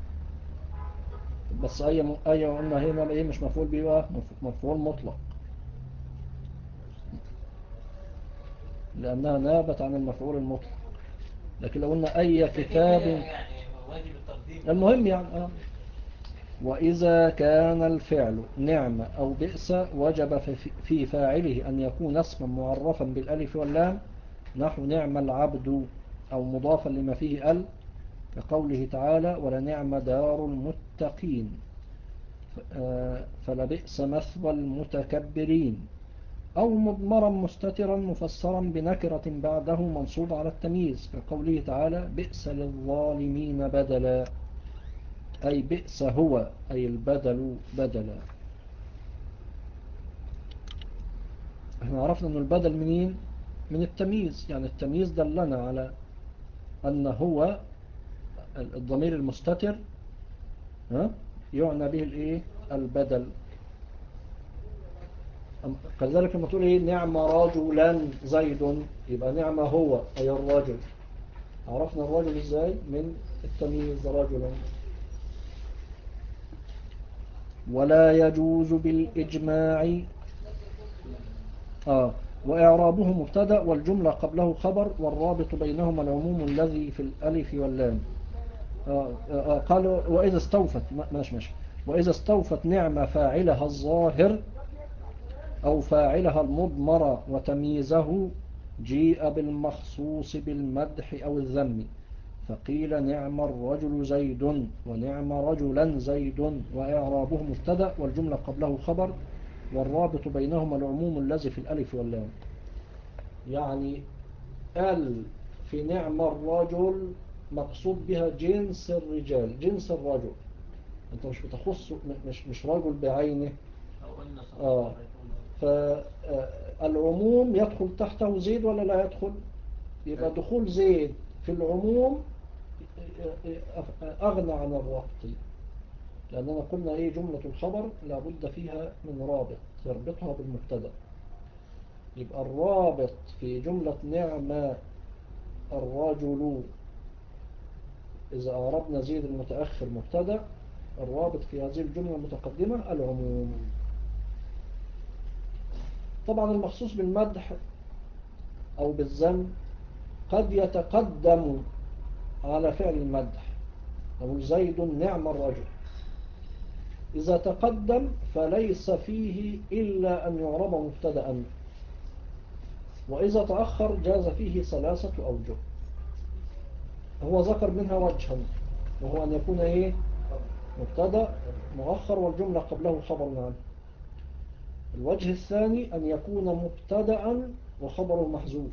بس أي قلنا هنا إيه مش مفعول به بقى، مفعول مطلق لأنها نابت عن المفعول المطلق. لكن لو قلنا أي كتاب يعني واجب التقديم المهم يعني وإذا كان الفعل نعم أو بئس وجب في فاعله أن يكون اسما معرفا بالألف واللام، نحو نعم العبد، أو مضافا لما فيه ال، كقوله تعالى ولنعم دار المتقين، فلبئس مثوى المتكبرين. أو مضمرا مستترا مفسرا بنكرة بعده منصوب على التمييز، كقوله تعالى بئس للظالمين بدلا، أي بئس هو أي البدل بدلا. احنا عرفنا أن البدل منين؟ من التمييز، يعني التمييز دلنا على أن هو الضمير المستتر يعنى به الايه البدل. كذلك لما تقول ايه نعم رجلا زيد، يبقى نعم هو أي الرجل. عرفنا الرجل ازاي؟ من التمييز رجلا. ولا يجوز بالإجماع وإعرابه مبتدأ والجملة قبله خبر والرابط بينهما العموم الذي في الألف واللام. قالوا وإذا استوفت ماشي وإذا استوفت نعمة فاعلها الظاهر أو فاعلها المضمر وتمييزه جيء بالمخصوص بالمدح أو الذم، فقيل نعم الرجل زيد ونعم رجلا زيد، وإعرابه مبتدأ والجملة قبله خبر والرابط بينهما العموم الذي في الألف واللام. يعني في نعم الرجل مقصود بها جنس الرجال، جنس الرجل. انت مش بتخص مش رجل بعينه. فالعموم يدخل تحته زيد ولا لا يدخل؟ يبقى دخول زيد في العموم أغنى عن الربط، لأننا قلنا إيه جملة الخبر لابد فيها من رابط يربطها بالمبتدأ. يبقى الرابط في جملة نعم الرجل إذا أعربنا زيد المتأخر مبتدأ، الرابط في هذه الجملة المتقدمة العموم. طبعا المخصوص بالمدح أو بالذم قد يتقدم على فعل المدح، أو زيد نعم الرجل. إذا تقدم فليس فيه إلا أن يعرب مبتدأ، وإذا تأخر جاز فيه 3 أوجه. هو ذكر منها وجها، وهو أن يكون إيه مبتدأ مؤخر والجملة قبله خبر عنه. الوجه الثاني أن يكون مبتدأ وخبره محذوف،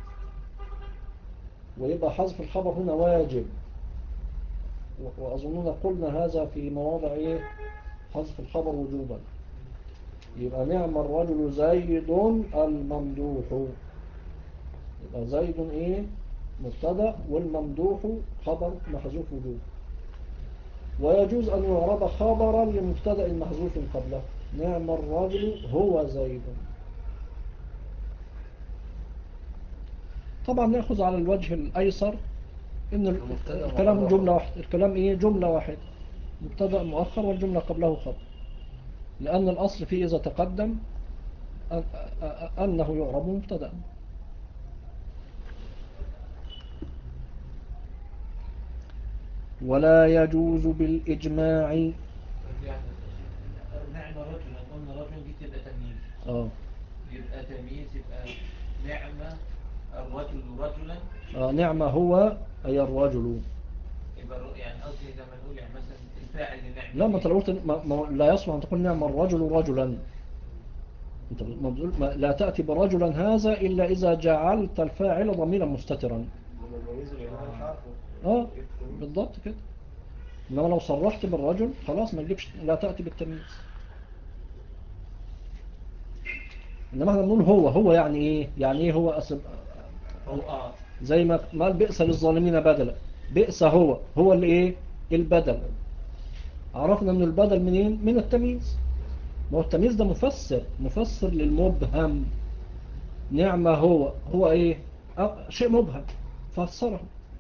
ويبقى حذف الخبر هنا واجب، وأظننا قلنا هذا في مواضع إيه حذف الخبر وجوبا. يبقى نعم الرجل زيد الممدوح، يبقى زيد إيه مبتدأ والممدوح خبر محذوف وجوب. ويجوز أن يعرب خبرا لمبتدأ محذوف قبله، نعم الرجل هو زيد. طبعا نأخذ على الوجه الأيسر إن الكلام جملة واحدة، الكلام إيه جملة واحدة، مبتدأ مؤخر والجملة قبله خبر، لأن الأصل فيه إذا تقدم أنه يعرب مبتدأ. ولا يجوز بالإجماع. نعم رجلا، قلنا رجل دي تبقى تمييز. يبقى تمييز، يبقى نعمة الرجل رجلا. نعم هو أي الرجل. يبقى يعني قصدي لما نقول يعني مثلا الفاعل لنعمة. لا، ما انت لو قلت لا يصلح أن تقول نعم الرجل رجلا. انت لا تأتي برجلا هذا إلا إذا جعلت الفاعل ضميرا مستترا. لما بميزه لان انا مش عارفه. ايه التمييز؟ بالضبط كده. إنما لو صرحت بالرجل خلاص ما تجيبش، لا تأتي بالتمييز. إنما احنا بنقول هو يعني إيه؟ يعني إيه هو هو زي ما قال بئس للظالمين بدلا. بئس هو اللي إيه؟ البدل. عرفنا من البدل منين؟ من التمييز. ما هو التمييز ده مفسر للمبهم. نعم هو إيه؟ شيء مبهم فسره.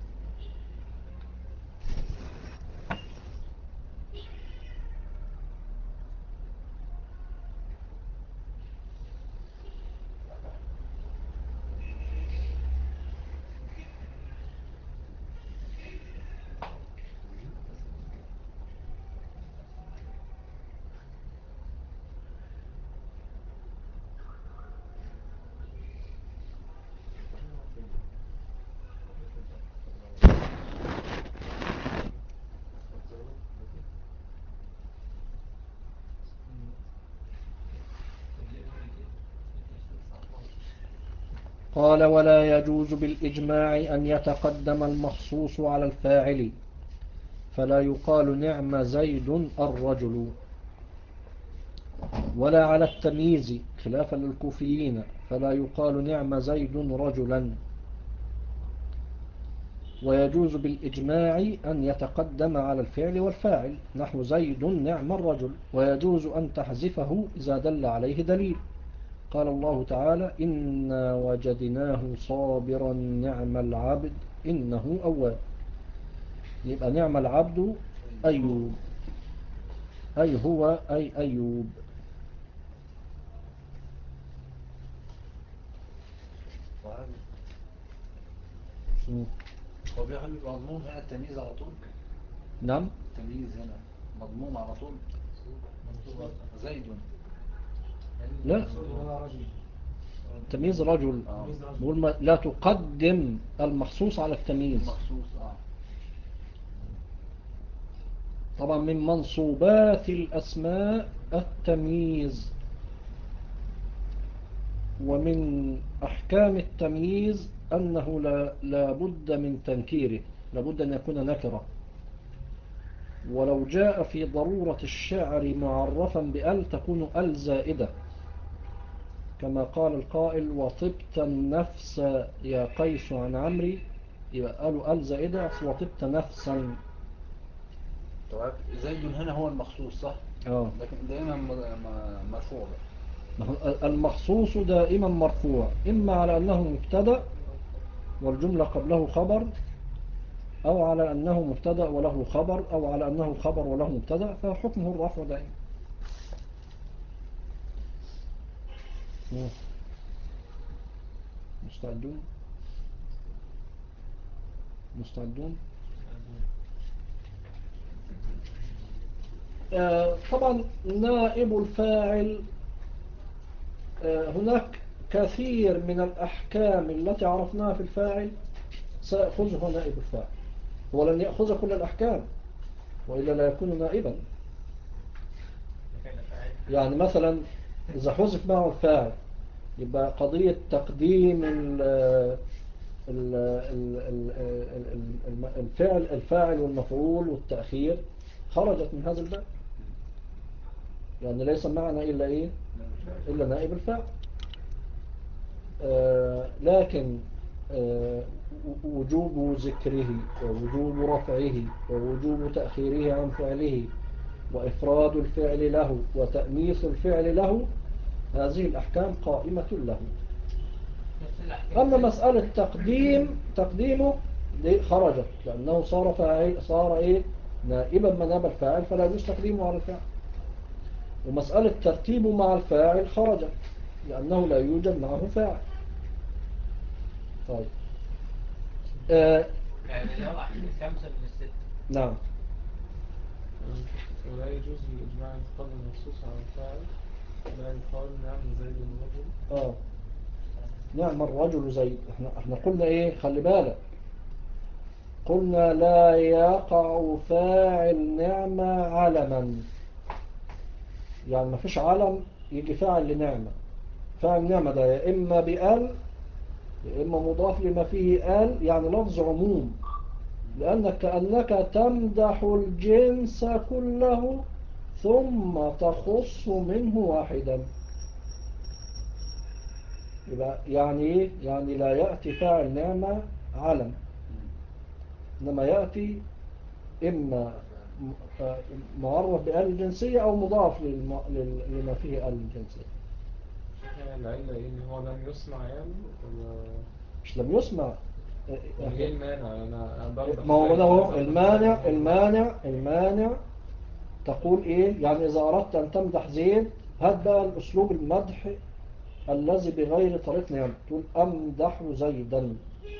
قال ولا يجوز بالإجماع أن يتقدم المخصوص على الفاعل، فلا يقال نعم زيد الرجل، ولا على التمييز خلافا للكوفيين، فلا يقال نعم زيد رجلا. ويجوز بالإجماع أن يتقدم على الفعل والفاعل نحو زيد نعم الرجل، ويجوز أن تحذفه إذا دل عليه دليل. قال الله تعالى إنا وجدناه صابرا نعم العبد إنه أواب. يبقى نعم العبد أيوب، أي هو أي أيوب. هو بياخد مضمون هنا التمييز على طول. نعم التمييز هنا مضمون على طول. زيد. لا، تمييز رجل. بقول لا تقدم المخصوص على التمييز. مخصوص طبعا من منصوبات الأسماء التمييز، ومن أحكام التمييز أنه لا بد من تنكيره، لا بد أن يكون نكرة. ولو جاء في ضرورة الشعر معرفا بأل تكون أل زائدة، كما قال القائل وطبت النفس يا قيس عن عمري، يبقى قالوا أل زائدة وطبت نفسا. طبعا زيد هنا هو المخصوص صح؟ لكن دائما مرفوع بقى. المخصوص دائما مرفوع، إما على أنه مبتدأ والجملة قبله خبر، أو على أنه مبتدأ وله خبر، أو على أنه خبر وله مبتدأ، فحكمه الرفع دائما. مستعدون؟ مستعدون؟ طبعا نائب الفاعل، هناك كثير من الأحكام التي عرفناها في الفاعل سيأخذها نائب الفاعل. هو لن يأخذ كل الأحكام وإلا لا يكون نائبا. يعني مثلا إذا حذف معه الفاعل يبقى قضية تقديم الفاعل والمفعول والتأخير خرجت من هذا الباب، يعني ليس معنا إلا إيه؟ إلا نائب الفاعل. لكن وجوب ذكره ووجوب رفعه ووجوب تأخيره عن فعله وإفراد الفعل له وتأنيث الفعل له، هذه الأحكام قائمة له. أما مسألة تقديمه دي خرجت، لأنه صار فاعل، صار إيه؟ نائبا مناب الفاعل، فلا يجوز تقديمه على الفاعل. ومسألة ترتيبه مع الفاعل خرجت، لأنه لا يوجد معه فاعل. طيب يعني لو 5 من 6. نعم. ولا يجوز بالإجماع أن تقدم النصوص على الفاعل، لا يقال نعم زيد الرجل. نعم الرجل زيد. احنا قلنا ايه؟ خلي بالك، قلنا لا يقع فاعل نعمة علما، يعني ما فيش علم يجي فاعل لنعمة. فاعل نعمة ده يا إما بأل يا إما مضاف لما فيه آل، يعني لفظ عموم، لأنك كأنك تمدح الجنس كله ثم تخص منه واحدا. يبقى يعني إيه؟ يعني لا يأتي فاعل نعمة علم، إنما يأتي إما معرف بآل الجنسية أو مضاف لما فيه آل الجنسية. العلة إيه؟ إن هو لم يسمع يعني ولا مش لم يسمع. يعني إيه المانع؟ أنا بمدح ما هو زيد ده هو مثلا المانع. زي ما هو. المانع تقول إيه؟ يعني إذا أردت أن تمدح زيد، هات بقى الأسلوب المدح الذي بغير طريق نعمة، تقول أمدح زيدا،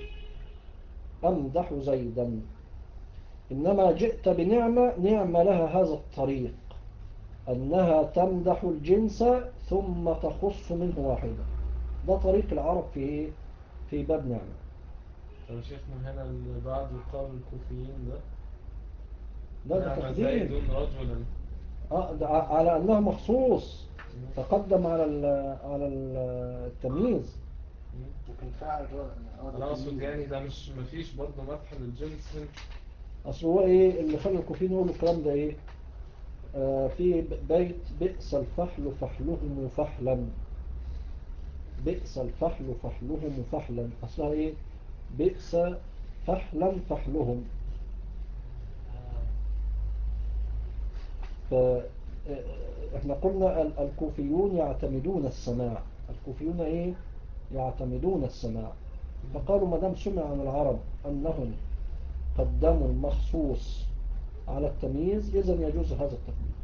أمدح زيدا. إنما جئت بنعمة، نعمة لها هذا الطريق، أنها تمدح الجنس ثم تخص منه واحدا. ده طريق العرب في إيه؟ في باب نعمة. طب شيخنا هنا اللي بعد قول الكوفيين ده لا ده نعم زيد تقديم. رجلا. ده على أنه مخصوص، تقدم على التمييز. لكن فاعل أنا أقصد يعني ده مش مفيش برضه مدح للجنس. أصل هو إيه اللي خلى الكوفيين يقولوا الكلام ده؟ إيه؟ في بيت بئس الفحل فحلهم فحلا، بئس الفحل فحلهم فحلا، أصلها إيه؟ بئس فحلا فحلهم. فإحنا قلنا الكوفيون يعتمدون السماع. الكوفيون إيه؟ يعتمدون السماع. فقالوا ما دام سمع عن العرب أنهم قدموا المخصوص على التمييز، إذن يجوز هذا التقديم.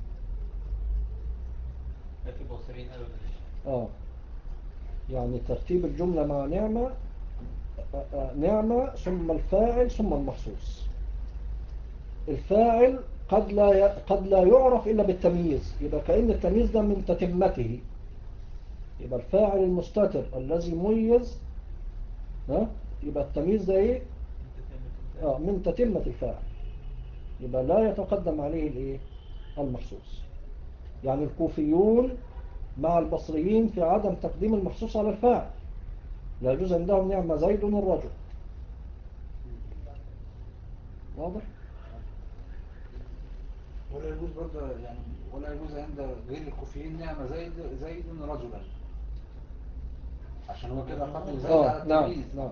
لكن البصريين قالوا ليش؟ يعني ترتيب الجملة مع نعمة، نعمة ثم الفاعل ثم المخصوص. الفاعل قد لا يعرف إلا بالتمييز، يبقى كأن التمييز ده من تتمته. يبقى الفاعل المستتر الذي ميز، يبقى التمييز ده إيه؟ من تتمة الفاعل، يبقى لا يتقدم عليه الإيه؟ المخصوص. يعني الكوفيون مع البصريين في عدم تقديم المخصوص على الفاعل. لا يجوز عندهم نعمة زيد الرجل. واضح؟ ولا يجوز برضه يعني، ولا يجوز عند غير الكوفيين نعمة زيد رجلا، عشان هو كده قدم زيد على نعم التمييز. نعم.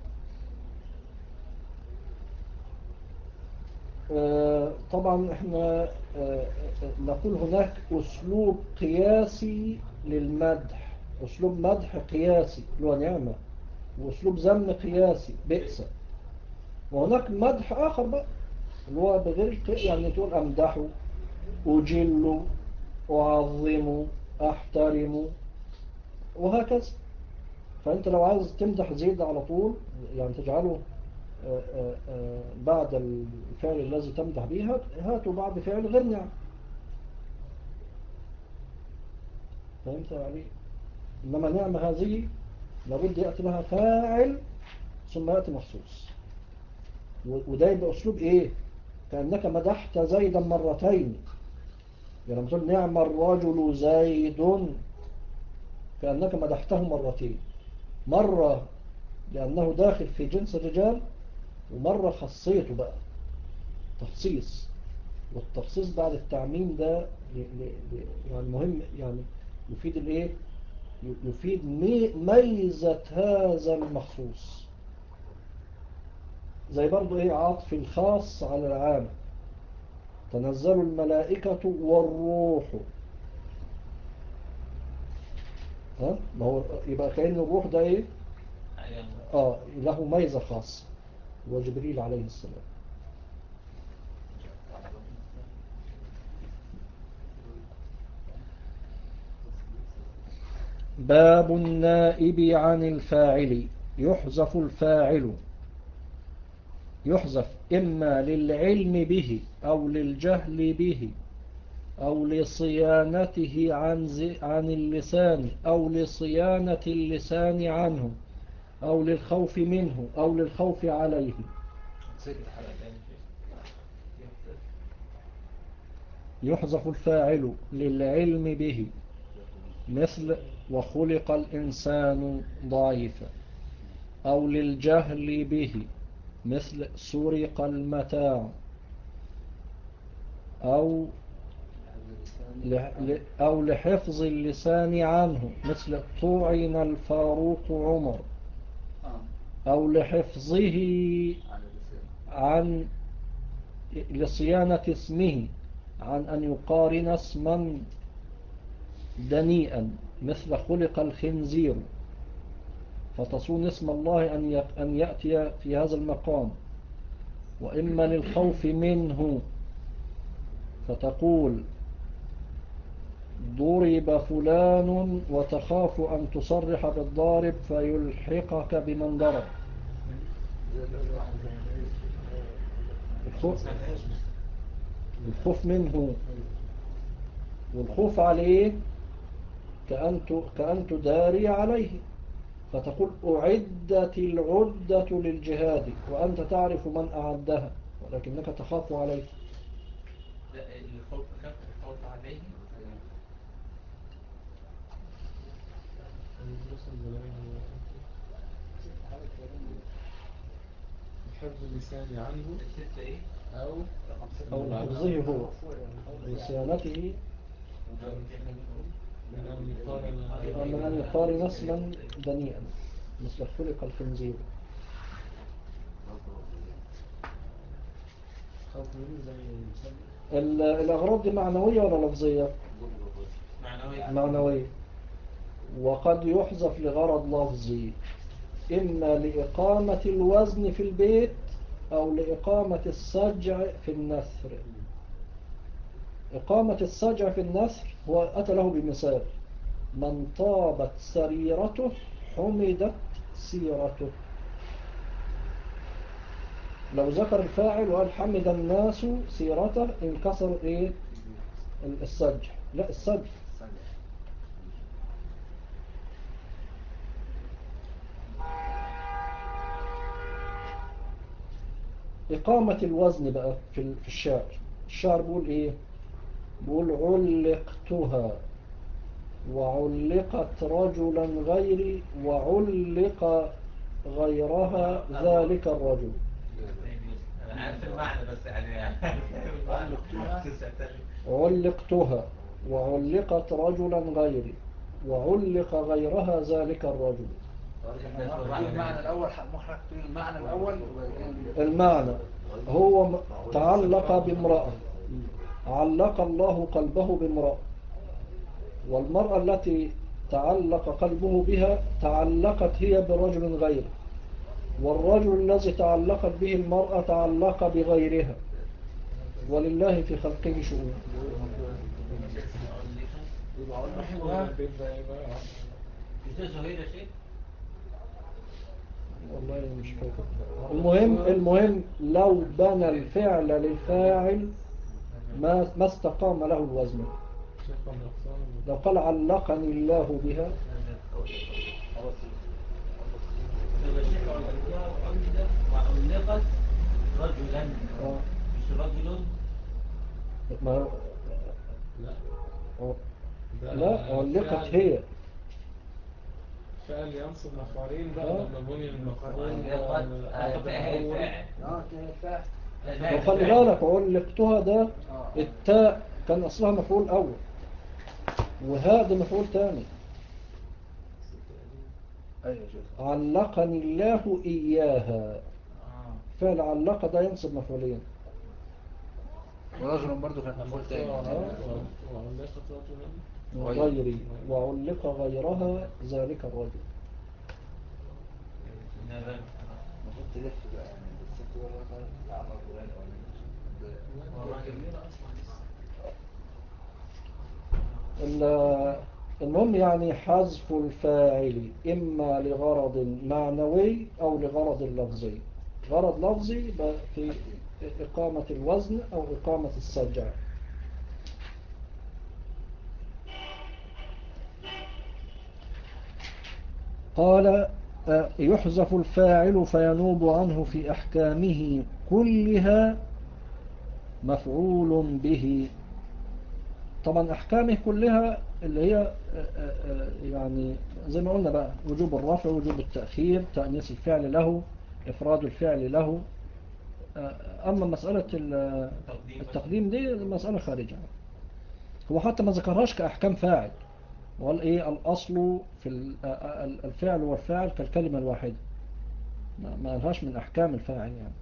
طبعا احنا نقول هناك أسلوب قياسي للمدح، أسلوب مدح قياسي اللي هو نعمة، وأسلوب ذم قياسي بئس، وهناك مدح آخر بقى اللي هو بغير يعني تقول أمدحه، أجل، أعظم، أحترم، وهكذا. فأنت لو عايز تمدح زيد على طول، يعني تجعله بعد الفعل الذي تمدح به، هاته بعد فعل غير نعم. فهمت علي؟ إنما نعمة هذه لابد يأتي لها فاعل ثم يأتي مخصوص. وده يبقى أسلوب إيه؟ كأنك مدحت زيدا مرتين. يعني لما تقول نعم الرجل زيد، كأنك مدحته مرتين، مرة لأنه داخل في جنس الرجال، ومرة خصيته بقى تخصيص. والتخصيص بعد التعميم ده يعني مهم، يعني يفيد الايه؟ يفيد ميزة هذا المخصوص. زي برضو ايه؟ عطف الخاص على العام، تنزل الملائكة والروح. ما هو يبقى كأن الروح ده ايه؟ له ميزة خاصة، وجبريل عليه السلام. باب النائب عن الفاعل. يحذف الفاعل، يحذف إما للعلم به أو للجهل به أو لصيانته عن اللسان أو لصيانة اللسان عنه أو للخوف منه أو للخوف عليه. يحذف الفاعل للعلم به، مثل وخلق الإنسان ضعيفا، أو للجهل به، مثل سرق المتاع، أو لحفظ اللسان عنه، مثل طعن الفاروق عمر، أو لحفظه عن لصيانة اسمه عن أن يقارن اسما دنيئا، مثل خلق الخنزير، فتصون اسم الله أن يأتي في هذا المقام. وإما للخوف منه، فتقول ضرب فلان وتخاف أن تصرح بالضارب فيلحقك بمن ضرب. الخوف منه والخوف عليه كأن تداري عليه، فتقول أعدت العدة للجهاد وأنت تعرف من أعدها ولكنك تخاف عليه. الخوف عليه حفظ اللسان عنه أو حفظه هو وصيانته من أن يقارن اسما دنيئا، مثل خلق الخنزير. الأغراض دي معنوية ولا لفظية؟ معنوية. وقد يحذف لغرض لفظي، إما لإقامة الوزن في البيت أو لإقامة السجع في النثر. إقامة السجع في النثر هو أتى له بمثال: من طابت سريرته حمدت سيرته. لو ذكر الفاعل وقال حمد الناس سيرته انكسر إيه؟ السجع. لا، السجع. إقامة الوزن بقى في الشعر. الشعر بيقول إيه؟ بيقول علقتها وعلقت رجلا غيري وعلق غيرها ذلك الرجل. أنا عارف المعنى بس يعني علقتها وعلقت رجلا غيري وعلق غيرها ذلك الرجل. المعنى الأول المعنى الأول المعنى هو تعلق بامرأة، علق الله قلبه بامرأة، والمرأة التي تعلق قلبه بها تعلقت هي برجل غيره، والرجل الذي تعلقت به المرأة تعلق بغيرها، ولله في خلقه شؤون. والله مش فاكر. المهم لو بنى الفعل للفاعل ما استقام له الوزن. لو قال علقني الله بها وعلقت رجلا مش رجل. ما لا، علقت هي فعل ينصب مفعولين بقى لما بني المفعول وخلي بالك علقتها ده التاء كان أصلها مفعول أول، وهاء ده مفعول تاني. علقني الله إياها، فعل علق ده ينصب مفعولين. ورجل برضو كان مفعول تاني. وعلقت رجلا غيري وعلق غيرها ذلك الرجل. المفروض تلف بقى يعني بس انت بقى تعمل فلان المهم يعني حذف الفاعل إما لغرض معنوي أو لغرض لفظي. غرض لفظي في إقامة الوزن أو إقامة السجع. قال يحذف الفاعل فينوب عنه في أحكامه كلها مفعول به. طبعا أحكامه كلها اللي هي يعني زي ما قلنا بقى وجوب الرفع، وجوب التأخير، تأنيث الفعل له، إفراد الفعل له. أما مسألة التقديم دي مسألة خارجة. هو حتى ما ذكرهاش كأحكام فاعل، وقال إيه الأصل في الفعل والفاعل كالكلمة الواحدة، ما قالهاش من أحكام الفاعل يعني.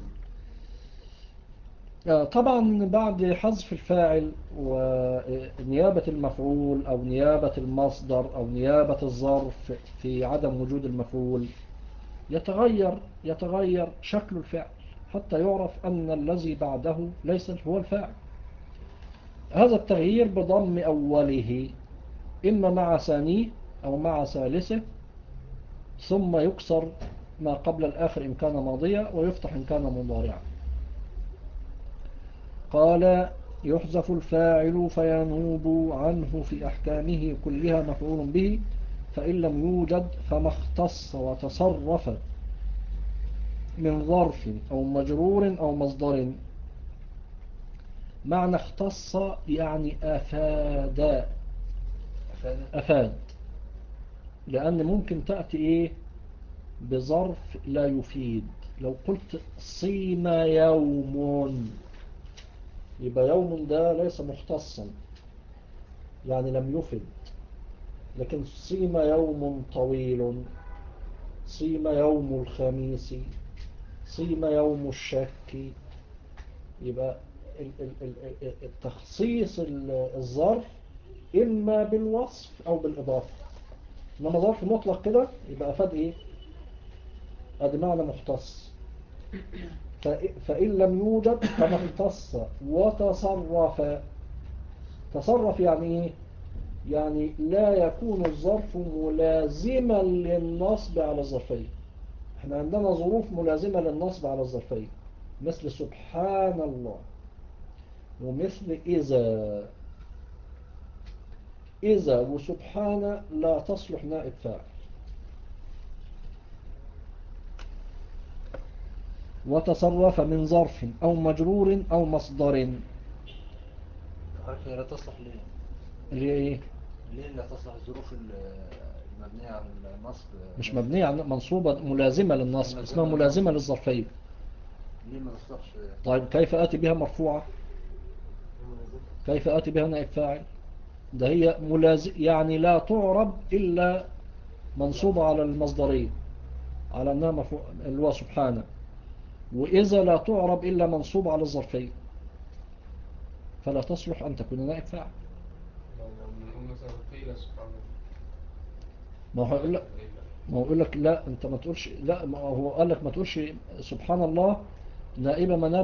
طبعا بعد حذف الفاعل ونيابة المفعول أو نيابة المصدر أو نيابة الظرف في عدم وجود المفعول يتغير شكل الفعل حتى يعرف أن الذي بعده ليس هو الفاعل. هذا التغيير بضم أوله إما مع ثانيه أو مع ثالثه، ثم يكسر ما قبل الآخر إن كان ماضيا ويفتح إن كان مضارعا. قال يحذف الفاعل فينوب عنه في أحكامه كلها مفعول به، فإن لم يوجد فما اختص وتصرف من ظرف أو مجرور أو مصدر. معنى اختص يعني أفاد، لأن ممكن تأتي إيه بظرف لا يفيد. لو قلت صيم يوم، يبقى يوم ده ليس مختصا يعني لم يفد. لكن صيم يوم طويل، صيم يوم الخميس، صيم يوم الشك، يبقى التخصيص الظرف إما بالوصف أو بالإضافة. إنما ظرف مطلق كده يبقى أفاد إيه؟ أدي معنى مختص. فإن لم يوجد فما اختص وتصرف. تصرف يعني إيه؟ يعني لا يكون الظرف ملازما للنصب على الظرفية. احنا عندنا ظروف ملازمة للنصب على الظرفية، مثل سبحان الله، ومثل إذا وسبحان لا تصلح نائب فاعل. وتصرف من ظرف أو مجرور أو مصدر. لا تصلح ليه؟ اللي هي إيه؟ ليه لا تصلح الظروف المبنية على النصب؟ مش مبنية على منصوبة ملازمة للنصب، اسمها ملازمة للظرفية. ليه ما تصلحش؟ طيب كيف آتي بها مرفوعة؟ كيف آتي بها نائب فاعل؟ ده هي يعني لا تعرب إلا منصوبة على المصدرية، على أنها مرفوع اللي هو سبحانه. وإذا لا تعرب إلا منصوبة على الظرفية، فلا تصلح أن تكون نائب فاعل. لو بنقول مثلا قيل سبحان الله. ما هو يقول لك لا أنت ما تقولش، لا ما هو قال لك ما تقولش سبحان الله نائبة مناب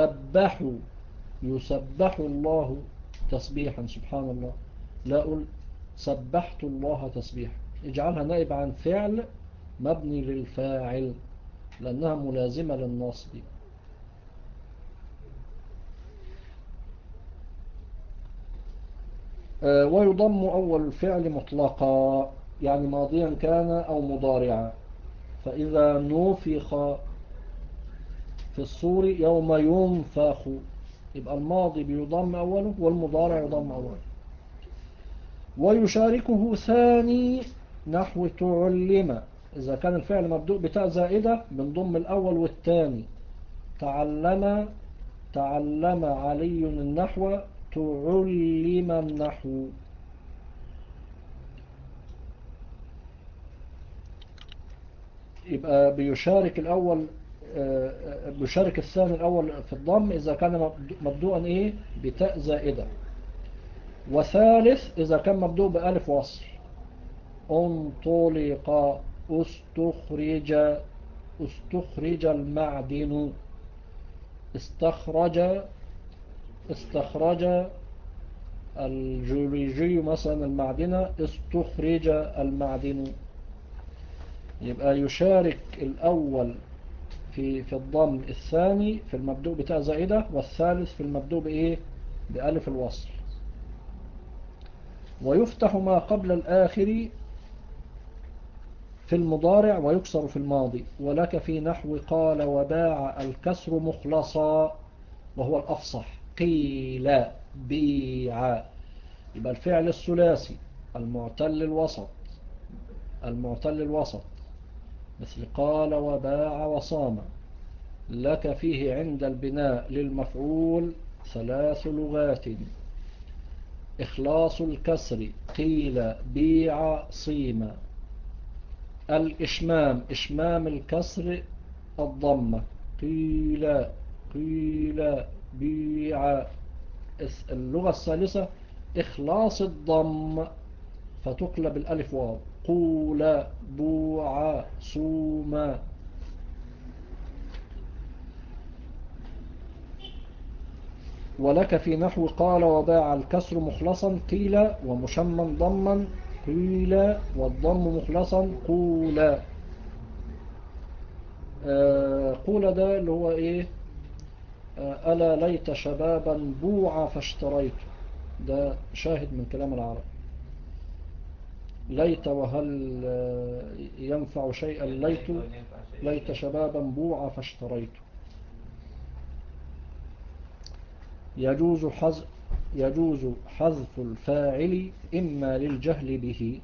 يسبح الله تسبيحا سبحان الله. لا أقول سبحت الله تسبيحا، اجعلها نائب عن فعل مبني للفاعل لأنها ملازمة للنصب. ويضم أول الفعل مطلقا، يعني ماضيا كان أو مضارعا. فإذا نفخ في الصور يوم ينفخ، يبقى الماضي بيضم أوله والمضارع يضم أوله. ويشاركه ثاني نحو تعلم، إذا كان الفعل مبدوء بتاء زائدة بنضم الأول والثاني. تعلم علي النحو، تعلم النحو. يبقى بيشارك الأول بيشارك الثاني الأول في الضم إذا كان مبدوءا إيه بتاء زائدة. وثالث إذا كان مبدوء بألف وصل. انطلق، استخرج المعدن، استخرج الجوريجي مثلا المعدن، استخرج المعدن. يبقى يشارك الأول في الضم، الثاني في المبدوء بتاء زائدة، والثالث في المبدوء بإيه بألف الوصل. ويفتح ما قبل الآخر في المضارع ويكسر في الماضي. ولك في نحو قال وباع الكسر مخلصا وهو الأفصح. قيل بيع. يبقى الفعل الثلاثي المعتل الوسط مثل قال وباع وصام لك فيه عند البناء للمفعول 3 لغات: إخلاص الكسر قيل بيع صيم، الإشمام إشمام الكسر الضمة قيل بيع. اللغة الثالثة إخلاص الضم فتقلب الألف واو قول بوع صوم. ولك في نحو قال وباع الكسر مخلصا قيل ومشمم ضما قيل والضم مخلصا قول. قول ده اللي هو ايه؟ ألا ليت شبابا بوعا فاشتريت. ده شاهد من كلام العرب. ليت وهل ينفع شيئا ليت شبابا بوعا فاشتريت. يجوز حذف الفاعل إما للجهل به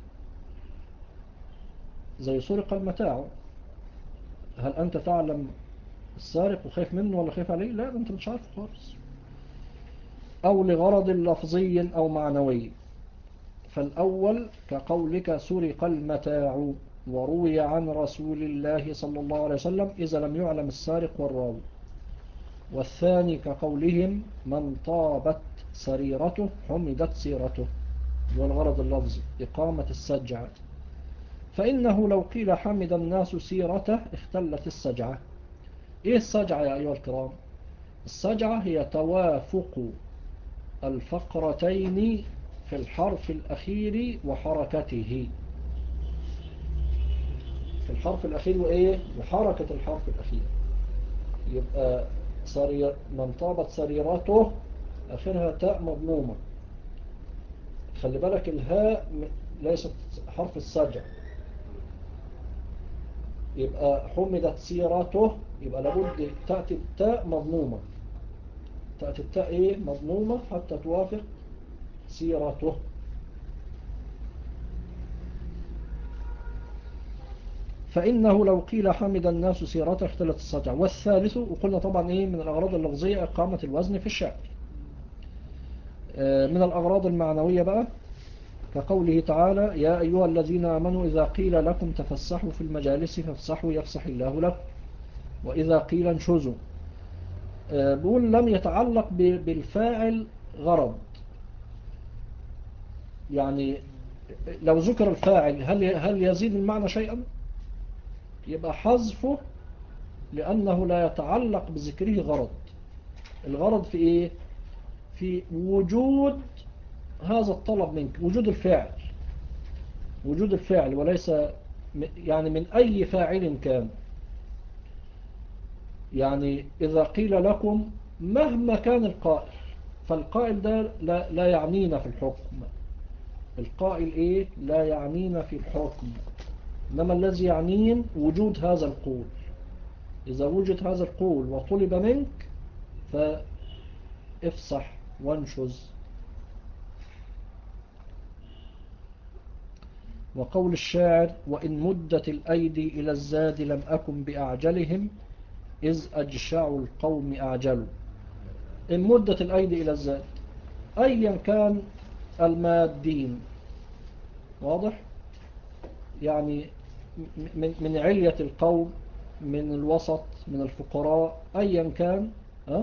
زي سرق المتاع. هل أنت تعلم السارق وخايف منه ولا خايف عليه؟ لا، أنت مش عارف خالص. أو لغرض لفظي أو معنوي. فالأول كقولك سرق المتاع وروي عن رسول الله صلى الله عليه وسلم إذا لم يعلم السارق والراوي. والثاني كقولهم من طابت سريرته حمدت سيرته، والغرض اللفظي إقامة السجع. فإنه لو قيل حمد الناس سيرته اختلت السجعة. إيه السجعة يا أيها الكرام؟ السجعة هي توافق الفقرتين في الحرف الأخير وحركته. في الحرف الأخير وإيه؟ وحركة الحرف الأخير. يبقى من طابت سريرته آخرها تاء مضمومة. خلي بالك الهاء ليست حرف السجع. يبقى حمدت سيرته يبقى لابد تأتي التاء مضمومة. تأتي التاء إيه؟ مضمومة حتى توافق سيرته. فإنه لو قيل حمد الناس سيرته اختلت السجع. والثالث وقلنا طبعا إيه من الأغراض اللفظية إقامة الوزن في الشعر. من الأغراض المعنوية بقى كقوله تعالى يا أيها الذين آمنوا إذا قيل لكم تفسحوا في المجالس فافسحوا يفسح الله لكم وإذا قيل انشزوا. بقول لم يتعلق بالفاعل غرض. يعني لو ذكر الفاعل هل يزيد المعنى شيئا؟ يبقى حذفه لأنه لا يتعلق بذكره غرض. الغرض في إيه؟ في وجود هذا الطلب منك، وجود الفعل وليس يعني من أي فاعل كان. يعني إذا قيل لكم مهما كان القائل فالقائل ده لا يعنينا في الحكم. القائل إيه؟ لا يعنينا في الحكم. إنما الذي يعنين وجود هذا القول. إذا وجد هذا القول وطلب منك فافسح وانشز. وقول الشاعر وإن مدت الأيدي إلى الزاد لم أكن بأعجلهم إذ أجشع القوم أعجلوا. إن مدت الأيدي إلى الزاد أيا كان المادين واضح يعني من علية القوم من الوسط من الفقراء أيا كان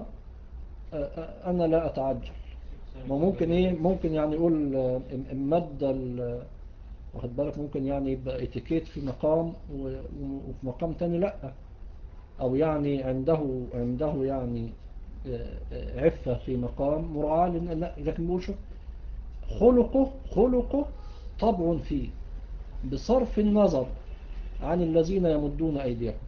أنا لا أتعجل. وممكن إيه ممكن يعني يقول مد واخد بالك ممكن يعني يبقى اتيكيت في مقام وفي مقام تاني لا. أو يعني عنده يعني عفة في مقام مراعاة لكن بيقول شوف خلقه طبع فيه بصرف النظر عن الذين يمدون أيديهم.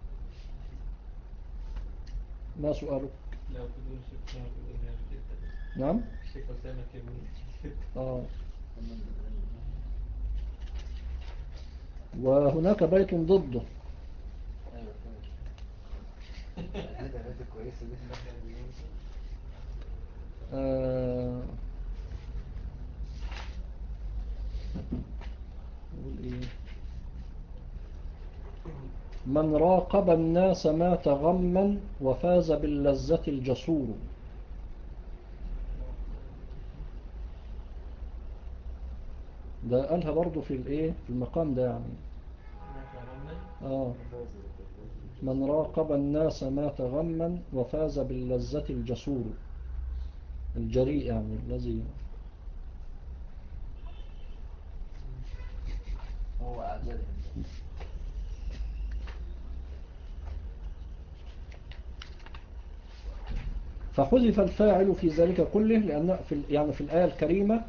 ما سؤالك؟ لو بدون شيء بدون جامد جدا. نعم الشيخ أسامة كبير جدا. وهناك بيت ضده. ايوه كده. الحته كويسه دي. آه، نقول إيه؟ من راقب الناس مات غما وفاز باللذة الجسور. ده قالها برضو في الايه في المقام ده يعني. من راقب الناس مات غما وفاز باللذة الجسور، الجريء يعني الذي هو اعجبني. فحذف الفاعل في ذلك كله لأن يعني في الآية الكريمة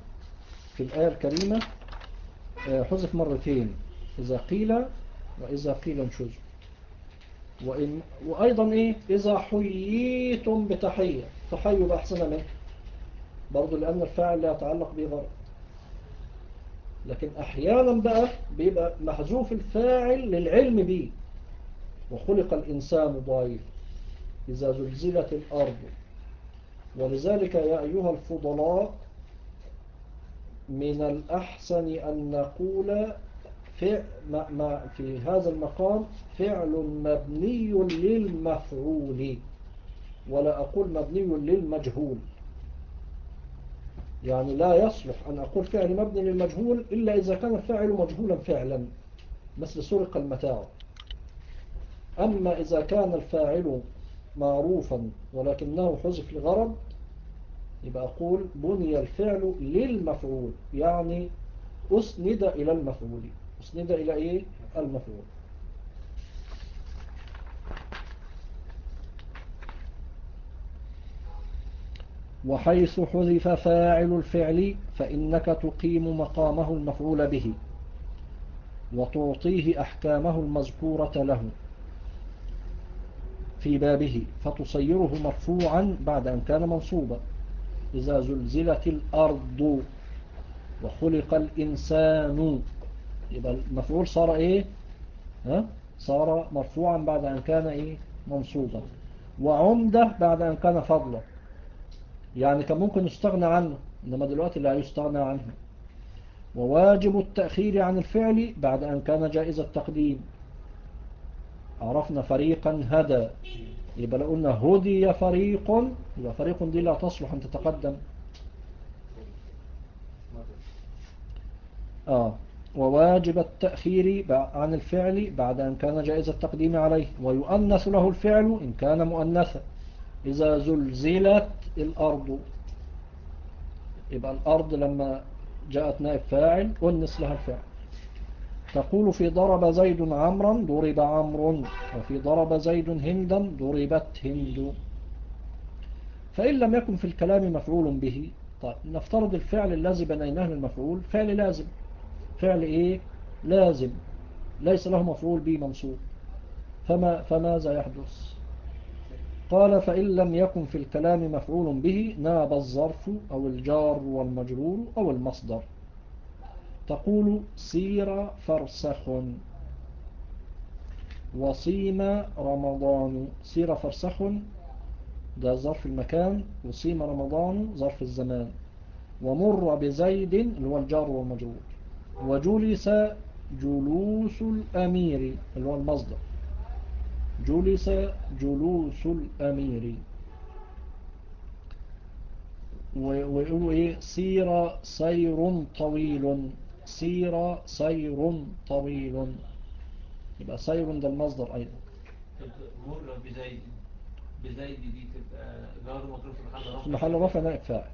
حذف مرتين، إذا قيل وإذا قيل انشزوا. وأيضا إيه إذا حييتم بتحية فحيوا بأحسن منه، برضو لأن الفاعل لا يتعلق به غرض. لكن أحيانا بقى بيبقى محذوف الفاعل للعلم به، وخلق الإنسان ضعيف إذا زلزلت الأرض. ولذلك يا أيها الفضلاء من الأحسن أن نقول في هذا المقام فعل مبني للمفعول، ولا أقول مبني للمجهول. يعني لا يصلح أن أقول فعل مبني للمجهول إلا إذا كان الفاعل مجهولا فعلا، مثل سرق المتاع. أما إذا كان الفاعل معروفا ولكنه حذف لغرض، يبقى أقول بني الفعل للمفعول، يعني أسند إلى المفعول. أسند إلى إيه؟ المفعول. وحيث حذف فاعل الفعل فإنك تقيم مقامه المفعول به وتعطيه أحكامه المذكورة له في بابه، فتصيره مرفوعا بعد أن كان منصوبا. إذا زلزلت الأرض وخلق الإنسان، يبقى المفعول صار إيه؟ صار مرفوعا بعد أن كان إيه؟ منصوبا. وعمدة بعد أن كان فضلا، يعني كان ممكن يستغنى عنه، إنما دلوقتي لا يستغنى عنه. وواجب التأخير عن الفعل بعد أن كان جائز التقديم. عرفنا فريقا هدى، يبقى لو قلنا هدي فريق، يبقى فريق دي لا تصلح أن تتقدم. وواجب التأخير عن الفعل بعد أن كان جائز التقديم عليه، ويؤنث له الفعل إن كان مؤنثا. إذا زلزلت الأرض، يبقى الأرض لما جاءت نائب فاعل أنث لها الفعل. تقول في ضرب زيد عمرا ضرب عمرو، وفي ضرب زيد هندا ضربت هند. فإن لم يكن في الكلام مفعول به، طيب نفترض الفعل الذي بنيناه للمفعول فعل لازم. فعل إيه؟ لازم، ليس له مفعول به منصوب. فماذا يحدث؟ قال فإن لم يكن في الكلام مفعول به ناب الظرف أو الجار والمجرور أو المصدر. تقول سير فرسخ وصيم رمضان. سير فرسخ ده ظرف المكان، وصيم رمضان ظرف الزمان. ومر بزيد اللي هو الجار والمجرور. وجلس جلوس الأمير اللي هو المصدر. جلس جلوس الأمير. ويقولوا إيه؟ سير سير طويل. سير سير طويل، يبقى سير ده المصدر أيضا. مر بزيد، بزيد دي تبقى جار مطلوب في محل رفع، في محل رفع نائب فاعل.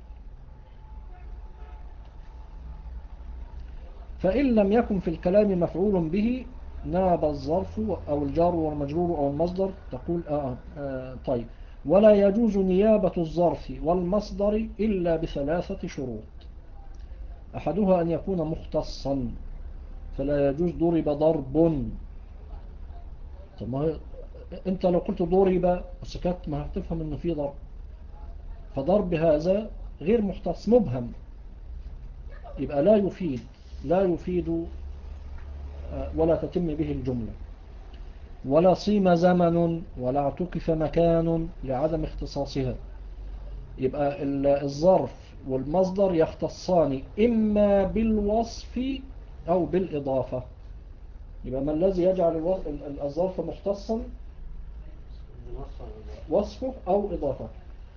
فإن لم يكن في الكلام مفعول به ناب الظرف أو الجار والمجرور أو المصدر. تقول طيب ولا يجوز نيابة الظرف والمصدر إلا بثلاثة شروط. أحدها أن يكون مختصا، فلا يجوز ضرب ضرب. طب ما أنت لو قلت ضرب وسكت ما هتفهم أنه في ضرب، فضرب هذا غير مختص مبهم، يبقى لا يفيد ولا تتم به الجملة. ولا صيم زمن ولا اعتكف مكان لعدم اختصاصها. يبقى الظرف والمصدر يختصان إما بالوصف أو بالإضافة. يبقى ما الذي يجعل الظرف مختصا؟ وصفه أو إضافته.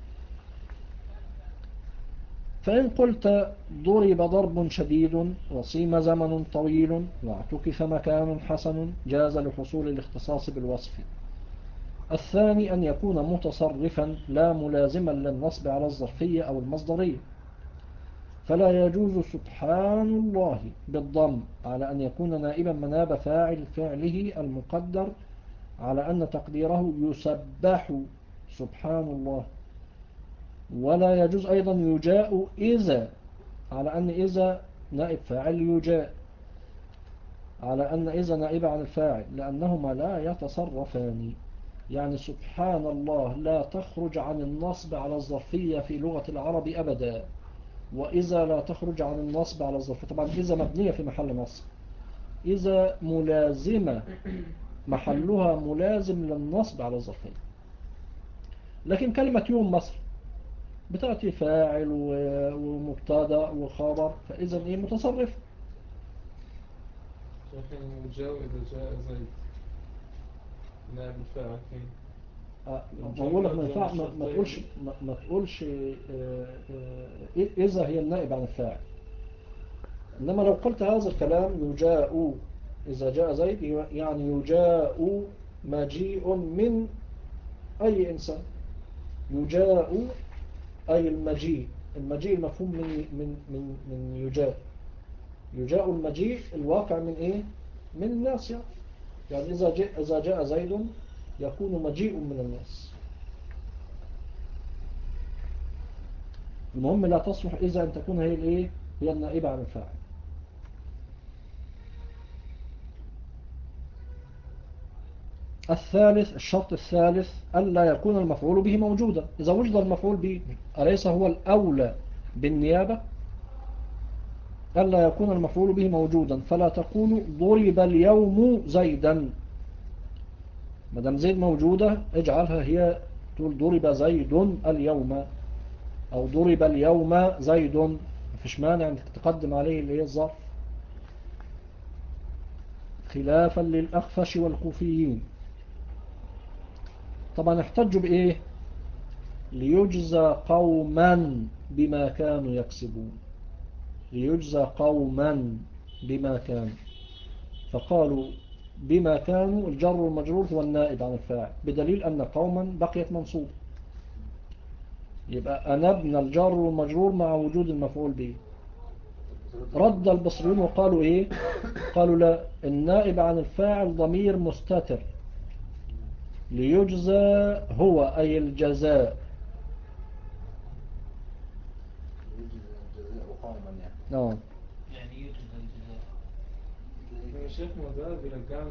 فإن قلت ضرب ضرب شديد وصيم زمن طويل واعتكف مكان حسن جاز لحصول الاختصاص بالوصف. الثاني أن يكون متصرفا لا ملازما للنصب على الظرفية أو المصدرية، فلا يجوز سبحان الله بالضم على أن يكون نائبا مناب فاعل فعله المقدر على أن تقديره يسبح سبحان الله. ولا يجوز أيضا يجاء إذا على أن إذا نائب فاعل يجاء على أن إذا نائب عن الفاعل، لأنهما لا يتصرفان. يعني سبحان الله لا تخرج عن النصب على الظرفية في لغة العرب أبدا، وإذا لا تخرج عن النصب على الظرفية. طبعا إذا مبنية في محل نصب، إذا ملازمة محلها ملازم للنصب على الظرفية. لكن كلمة يوم مثلا بتأتي فاعل ومبتدا وخبر، فإذا إيه متصرف. الحين جاء إذا جاء زيد نائب الفاعل فين؟ بقول لك ما ينفع ما تقولش إذا هي النائب عن الفاعل. إنما لو قلت هذا الكلام يجاء إذا جاء زيد، يعني يجاء مجيء من أي إنسان. يجاء أي المجيء المفهوم من يجاء. يجاء المجيء الواقع من إيه؟ من الناس. يعني إذا جاء زيد يكون مجيء من الناس. المهم لا تصلح إذا أن تكون هي الإيه؟ هي النائبة عن الفاعل. الشرط الثالث ألا يكون المفعول به موجودا. إذا وجد المفعول به أليس هو الأولى بالنيابة؟ ألا يكون المفعول به موجودا، فلا تقول ضرب اليوم زيدا. مدام زيد موجودة اجعلها هي، تقول ضرب زيد اليوم أو ضرب اليوم زيد، مفيش مانع أنك تقدم عليه اللي هي الظرف، خلافا للأخفش والكوفيين. طبعا احتجوا بإيه؟ ليجزى قوما بما كانوا يكسبون. ليجزى قوما بما كانوا، فقالوا بما كانوا الجر والمجرور هو النائب عن الفاعل، بدليل أن قوما بقيت منصوب. يبقى أنبنا الجر والمجرور مع وجود المفعول به. رد البصريون وقالوا إيه؟ قالوا لا، النائب عن الفاعل ضمير مستتر، ليجزى هو أي الجزاء. نعم. يعني يجزى الجزاء. يا شيخنا ده بيرجعنا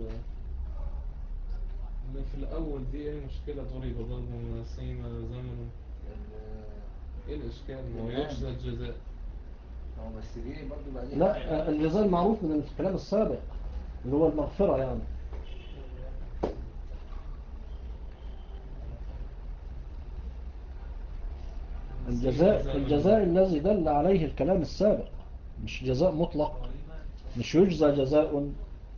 إن في الأول دي إيه المشكلة؟ ضرب ضرب ونسيم زمن، إيه الإشكال؟ ما هو يجزى الجزاء. بس دي برضه بعدين لا، الجزاء المعروف من الكلام السابق اللي هو المغفرة يعني. الجزاء الذي دل عليه الكلام السابق، مش جزاء مطلق، مش يجزى جزاء.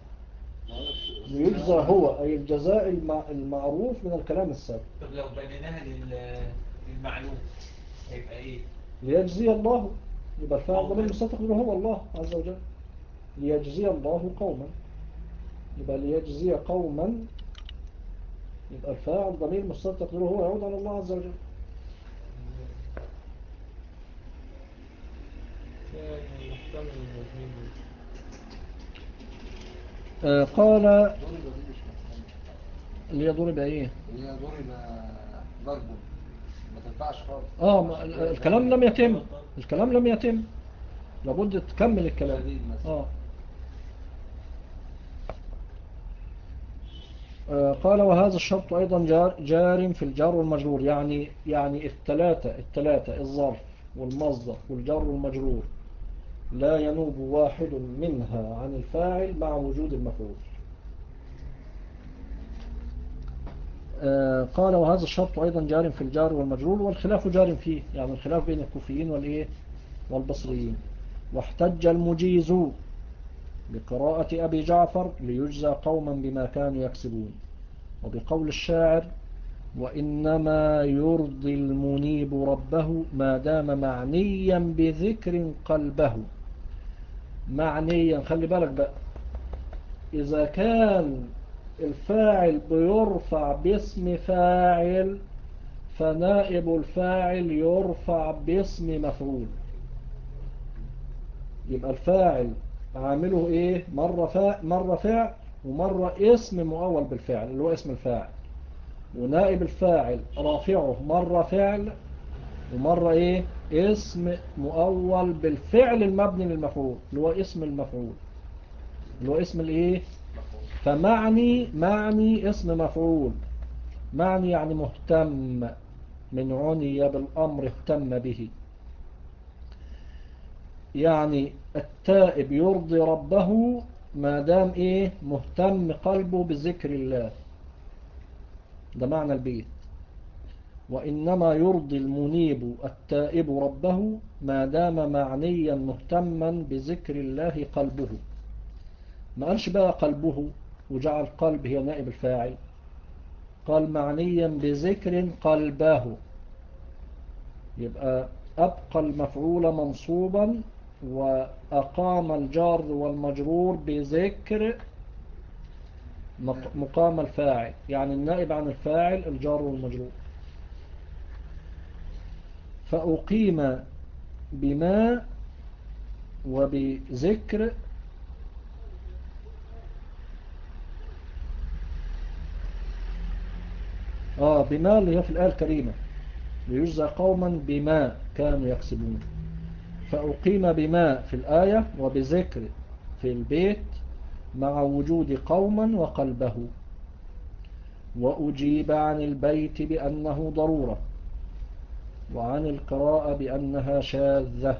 يجزى هو أي الجزاء المعروف من الكلام السابق. طب لو بنيناها للمعلوم هيبقى ايه؟ ليجزي الله، يبقى الفاعل ضمير مستتر هو الله عز وجل. ليجزي الله قوما، يبقى ليجزي قوما، يبقى الفاعل ضمير مستتر هو يعود على الله عز وجل. محتمل المزمين. قال ضرب دي مش مفهوم. اللي هي ضرب ايه؟ هي ضرب ضرب ما تنفعش خالص. الكلام لم يتم. الكلام لم يتم، لابد تكمل الكلام. شديد مثلا. قال وهذا الشرط أيضا جار في الجار والمجرور. يعني الثلاثة الظرف والمصدر والجار والمجرور لا ينوب واحد منها عن الفاعل مع وجود المفعول. قال وهذا الشرط أيضا جار في الجار والمجرور، والخلاف جار فيه، يعني الخلاف بين الكوفيين والبصريين. واحتج المجيز بقراءة أبي جعفر ليجزى قوما بما كانوا يكسبون، وبقول الشاعر وإنما يرضي المنيب ربه ما دام معنيا بذكر قلبه. معنيا، خلي بالك بقى، إذا كان الفاعل بيرفع باسم فاعل فنائب الفاعل يرفع باسم مفعول. يبقى الفاعل عامله ايه؟ مرة فعل ومرة اسم مؤول بالفعل اللي هو اسم الفاعل، ونائب الفاعل رافعه مرة فعل ومرة ايه؟ اسم مؤول بالفعل المبني للمفعول اللي هو اسم المفعول اللي هو اسم الايه؟ فمعني اسم مفعول، معني يعني مهتم، من عني بالأمر اهتم به. يعني التائب يرضي ربه ما دام ايه؟ مهتم قلبه بذكر الله. ده معنى البيت. وإنما يرضي المنيب التائب ربه ما دام معنيا مهتما بذكر الله قلبه. ما قالش بقى قلبه وجعل قلب هي نائب الفاعل، قال معنيا بذكر قلبه، يبقى أبقى المفعول منصوبا وأقام الجار والمجرور بذكر مقام الفاعل، يعني النائب عن الفاعل الجار والمجرور. فأقيم بما وبذكر بما اللي هي في الآية الكريمة ليجزى قوما بما كانوا يكسبون. فأقيم بما في الآية وبذكر في البيت مع وجود قوما وقلبه. وأجيب عن البيت بأنه ضرورة، وعن القراءة بأنها شاذة.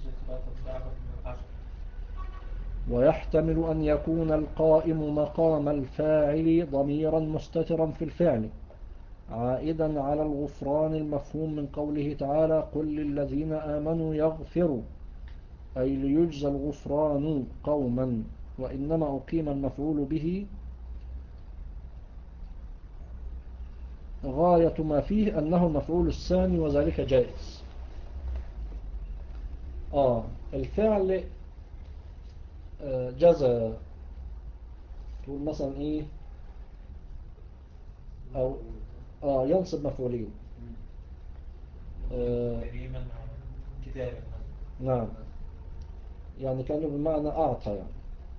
ويحتمل أن يكون القائم مقام الفاعل ضميرا مستترا في الفعل عائدا على الغفران المفهوم من قوله تعالى قل للذين آمنوا يغفروا، أي ليجزى الغفران قوما. وإنما أقيم المفعول به غاية ما فيه أنه المفعول الثاني وذلك جائز. الفعل جزى، تقول مثلا إيه؟ أو ينصب مفعولين. كريما كتابا. نعم، يعني كانوا بمعنى أعطى يعني.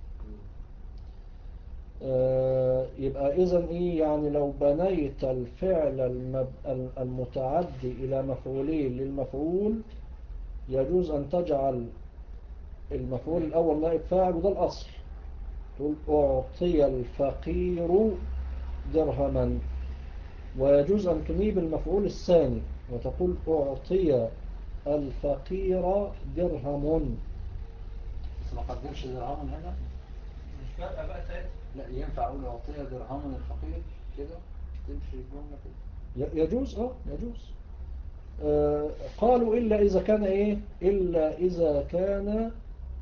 يبقى إذن إيه؟ يعني لو بنيت الفعل المتعدي إلى مفعولين للمفعول يجوز أن تجعل المفعول الأول نائب فاعل، وده الأصل. تقول أعطي الفقير درهما، ويجوز أن تنيب المفعول الثاني وتقول أعطي الفقير درهم. بس ما قدمش درهم هنا، مش فارقة بقى ساعتها. لا ينفع اقول اعطيه درهما الفقير كده، تمشي الجمله كده. يجوز يجوز. قالوا إلا إذا كان إيه؟ إلا إذا كان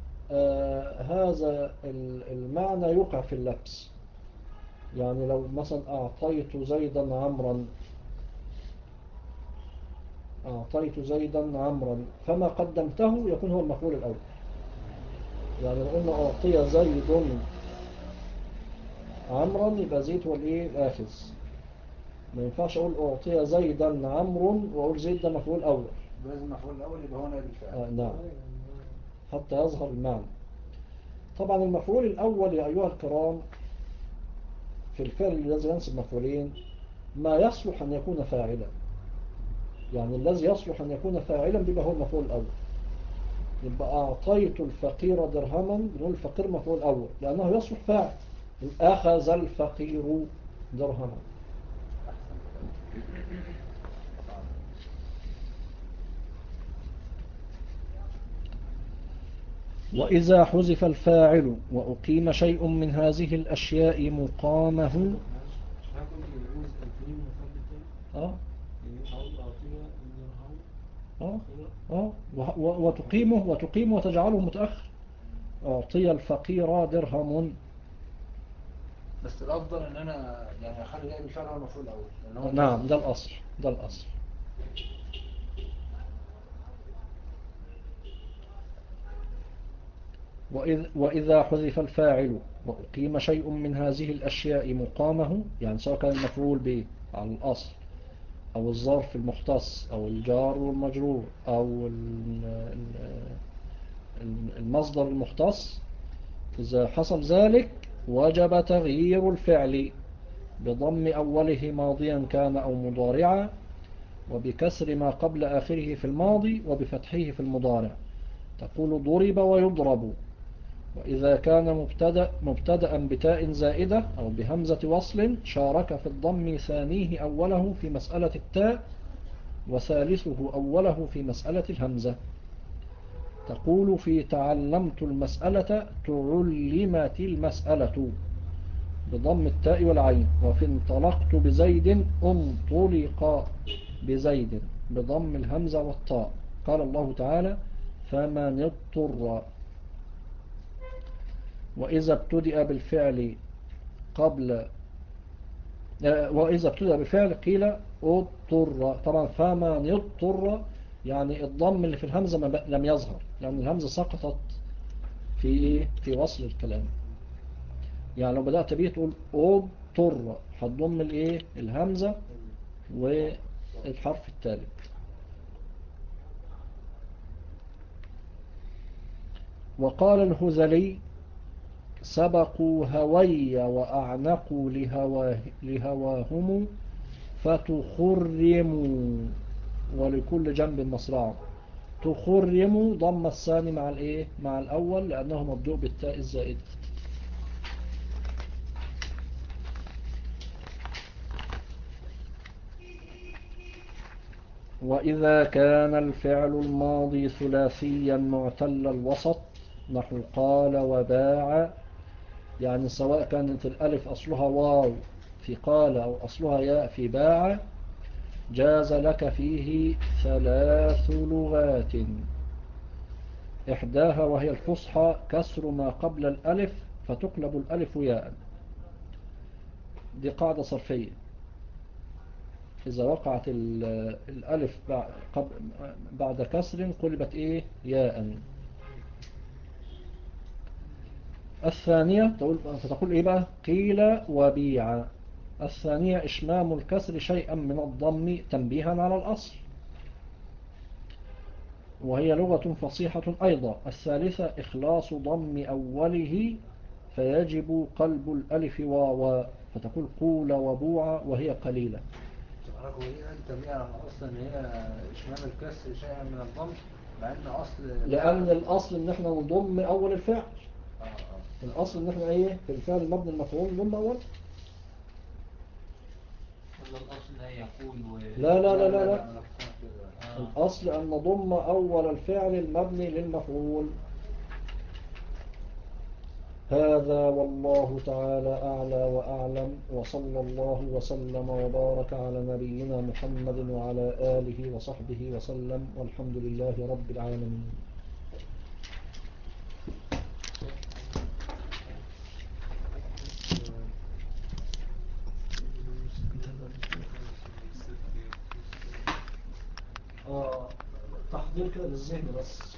هذا المعنى يقع في اللبس. يعني لو مثلا أعطيت زيدا عمرا فما قدمته يكون هو المفعول الأول. يعني لو قلنا أعطي زيد عمرا يبقى زيد هو الإيه؟ الآخذ. ما ينفعش أقول أعطي زيدا عمرو وأقول زيد ده مفعول أول. لازم المفعول الاول يبقى هو نائب الفاعل. نعم، حتى يظهر المعنى. طبعا المفعول الأول يا أيها الكرام في الفعل الذي ينصب مفعولين ما يصلح أن يكون فاعلا. يعني الذي يصلح أن يكون فاعلا بيبقى هو المفعول الأول. يبقى أعطيت الفقير درهما، بنقول الفقير مفعول أول لأنه يصلح فاعل. أخذ الفقير درهما. وإذا حذف الفاعل وأقيم شيء من هذه الأشياء مقامه آه آه آه وتقيمه وتجعله متأخر. أعطي الفقير درهم. بس الأفضل إن أنا يعني أخلي جاي بالفعل هو المفعول الأول، لأن هو نعم ده الأصل، ده الأصل. وإذا حذف الفاعل وأقيم شيء من هذه الأشياء مقامه، يعني سواء كان المفعول به على الأصل أو الظرف المختص أو الجار والمجرور أو المصدر المختص، إذا حصل ذلك وجب تغيير الفعل بضم أوله ماضيا كان أو مضارعا، وبكسر ما قبل آخره في الماضي، وبفتحه في المضارع. تقول ضرب ويضرب. وإذا كان مبتدأ بتاء زائدة أو بهمزة وصل شارك في الضم ثانيه أوله في مسألة التاء وثالثه أوله في مسألة الهمزة. تقول في تعلمت المسألة تعلمت المسألة بضم التاء والعين. وفي انطلقت بزيد انطلق بزيد بضم الهمزة والطاء. قال الله تعالى فمن اضطر. وإذا ابتدأ بالفعل قيل اضطر. طبعا فمن اضطر يعني الضم اللي في الهمزة لم يظهر، لأن الهمزة سقطت في وصل الكلام. يعني لو بدأت بيه تقول اضطر هتضم الهمزة والحرف الثالث. وقال الهذلي سبقوا هوي وأعنقوا لهواهم فتخرموا ولكل جنب مصرع. تخرموا ضم الثاني مع الأول لأنه مبدوء بالتاء الزائدة. وإذا كان الفعل الماضي ثلاثيا معتل الوسط نحو قال وباع، يعني سواء كانت الألف أصلها واو في قال أو أصلها ياء في باع، جاز لك فيه ثلاث لغات. إحداها وهي الفصحى كسر ما قبل الألف فتقلب الألف ياء. دي قاعدة صرفية. إذا وقعت الألف بعد كسر قلبت ياء. الثانية فتقول بقى قيل وبيع. الثانية إشمام الكسر شيئا من الضم تنبيها على الأصل، وهي لغة فصيحة أيضا. الثالثة إخلاص ضم أوله فيجب قلب الألف واوا فتقول قول وبوع وهي قليلة. تحركوا ايه انت بيه على اصلا ان هي اشمام الكسر شيئا من الضم، مع ان اصل لأن الأصل إن احنا نضم أول الفعل. الأصل إن احنا في الفعل المبني المفعول نضم أول. ولا الأصل لا يقول لا لا لا لا, لا. الأصل أن نضم أول الفعل المبني للمفعول. هذا والله تعالى أعلى وأعلم، وصلى الله وسلم وبارك على نبينا محمد وعلى آله وصحبه وسلم، والحمد لله رب العالمين. تحضير كده للذهن بس.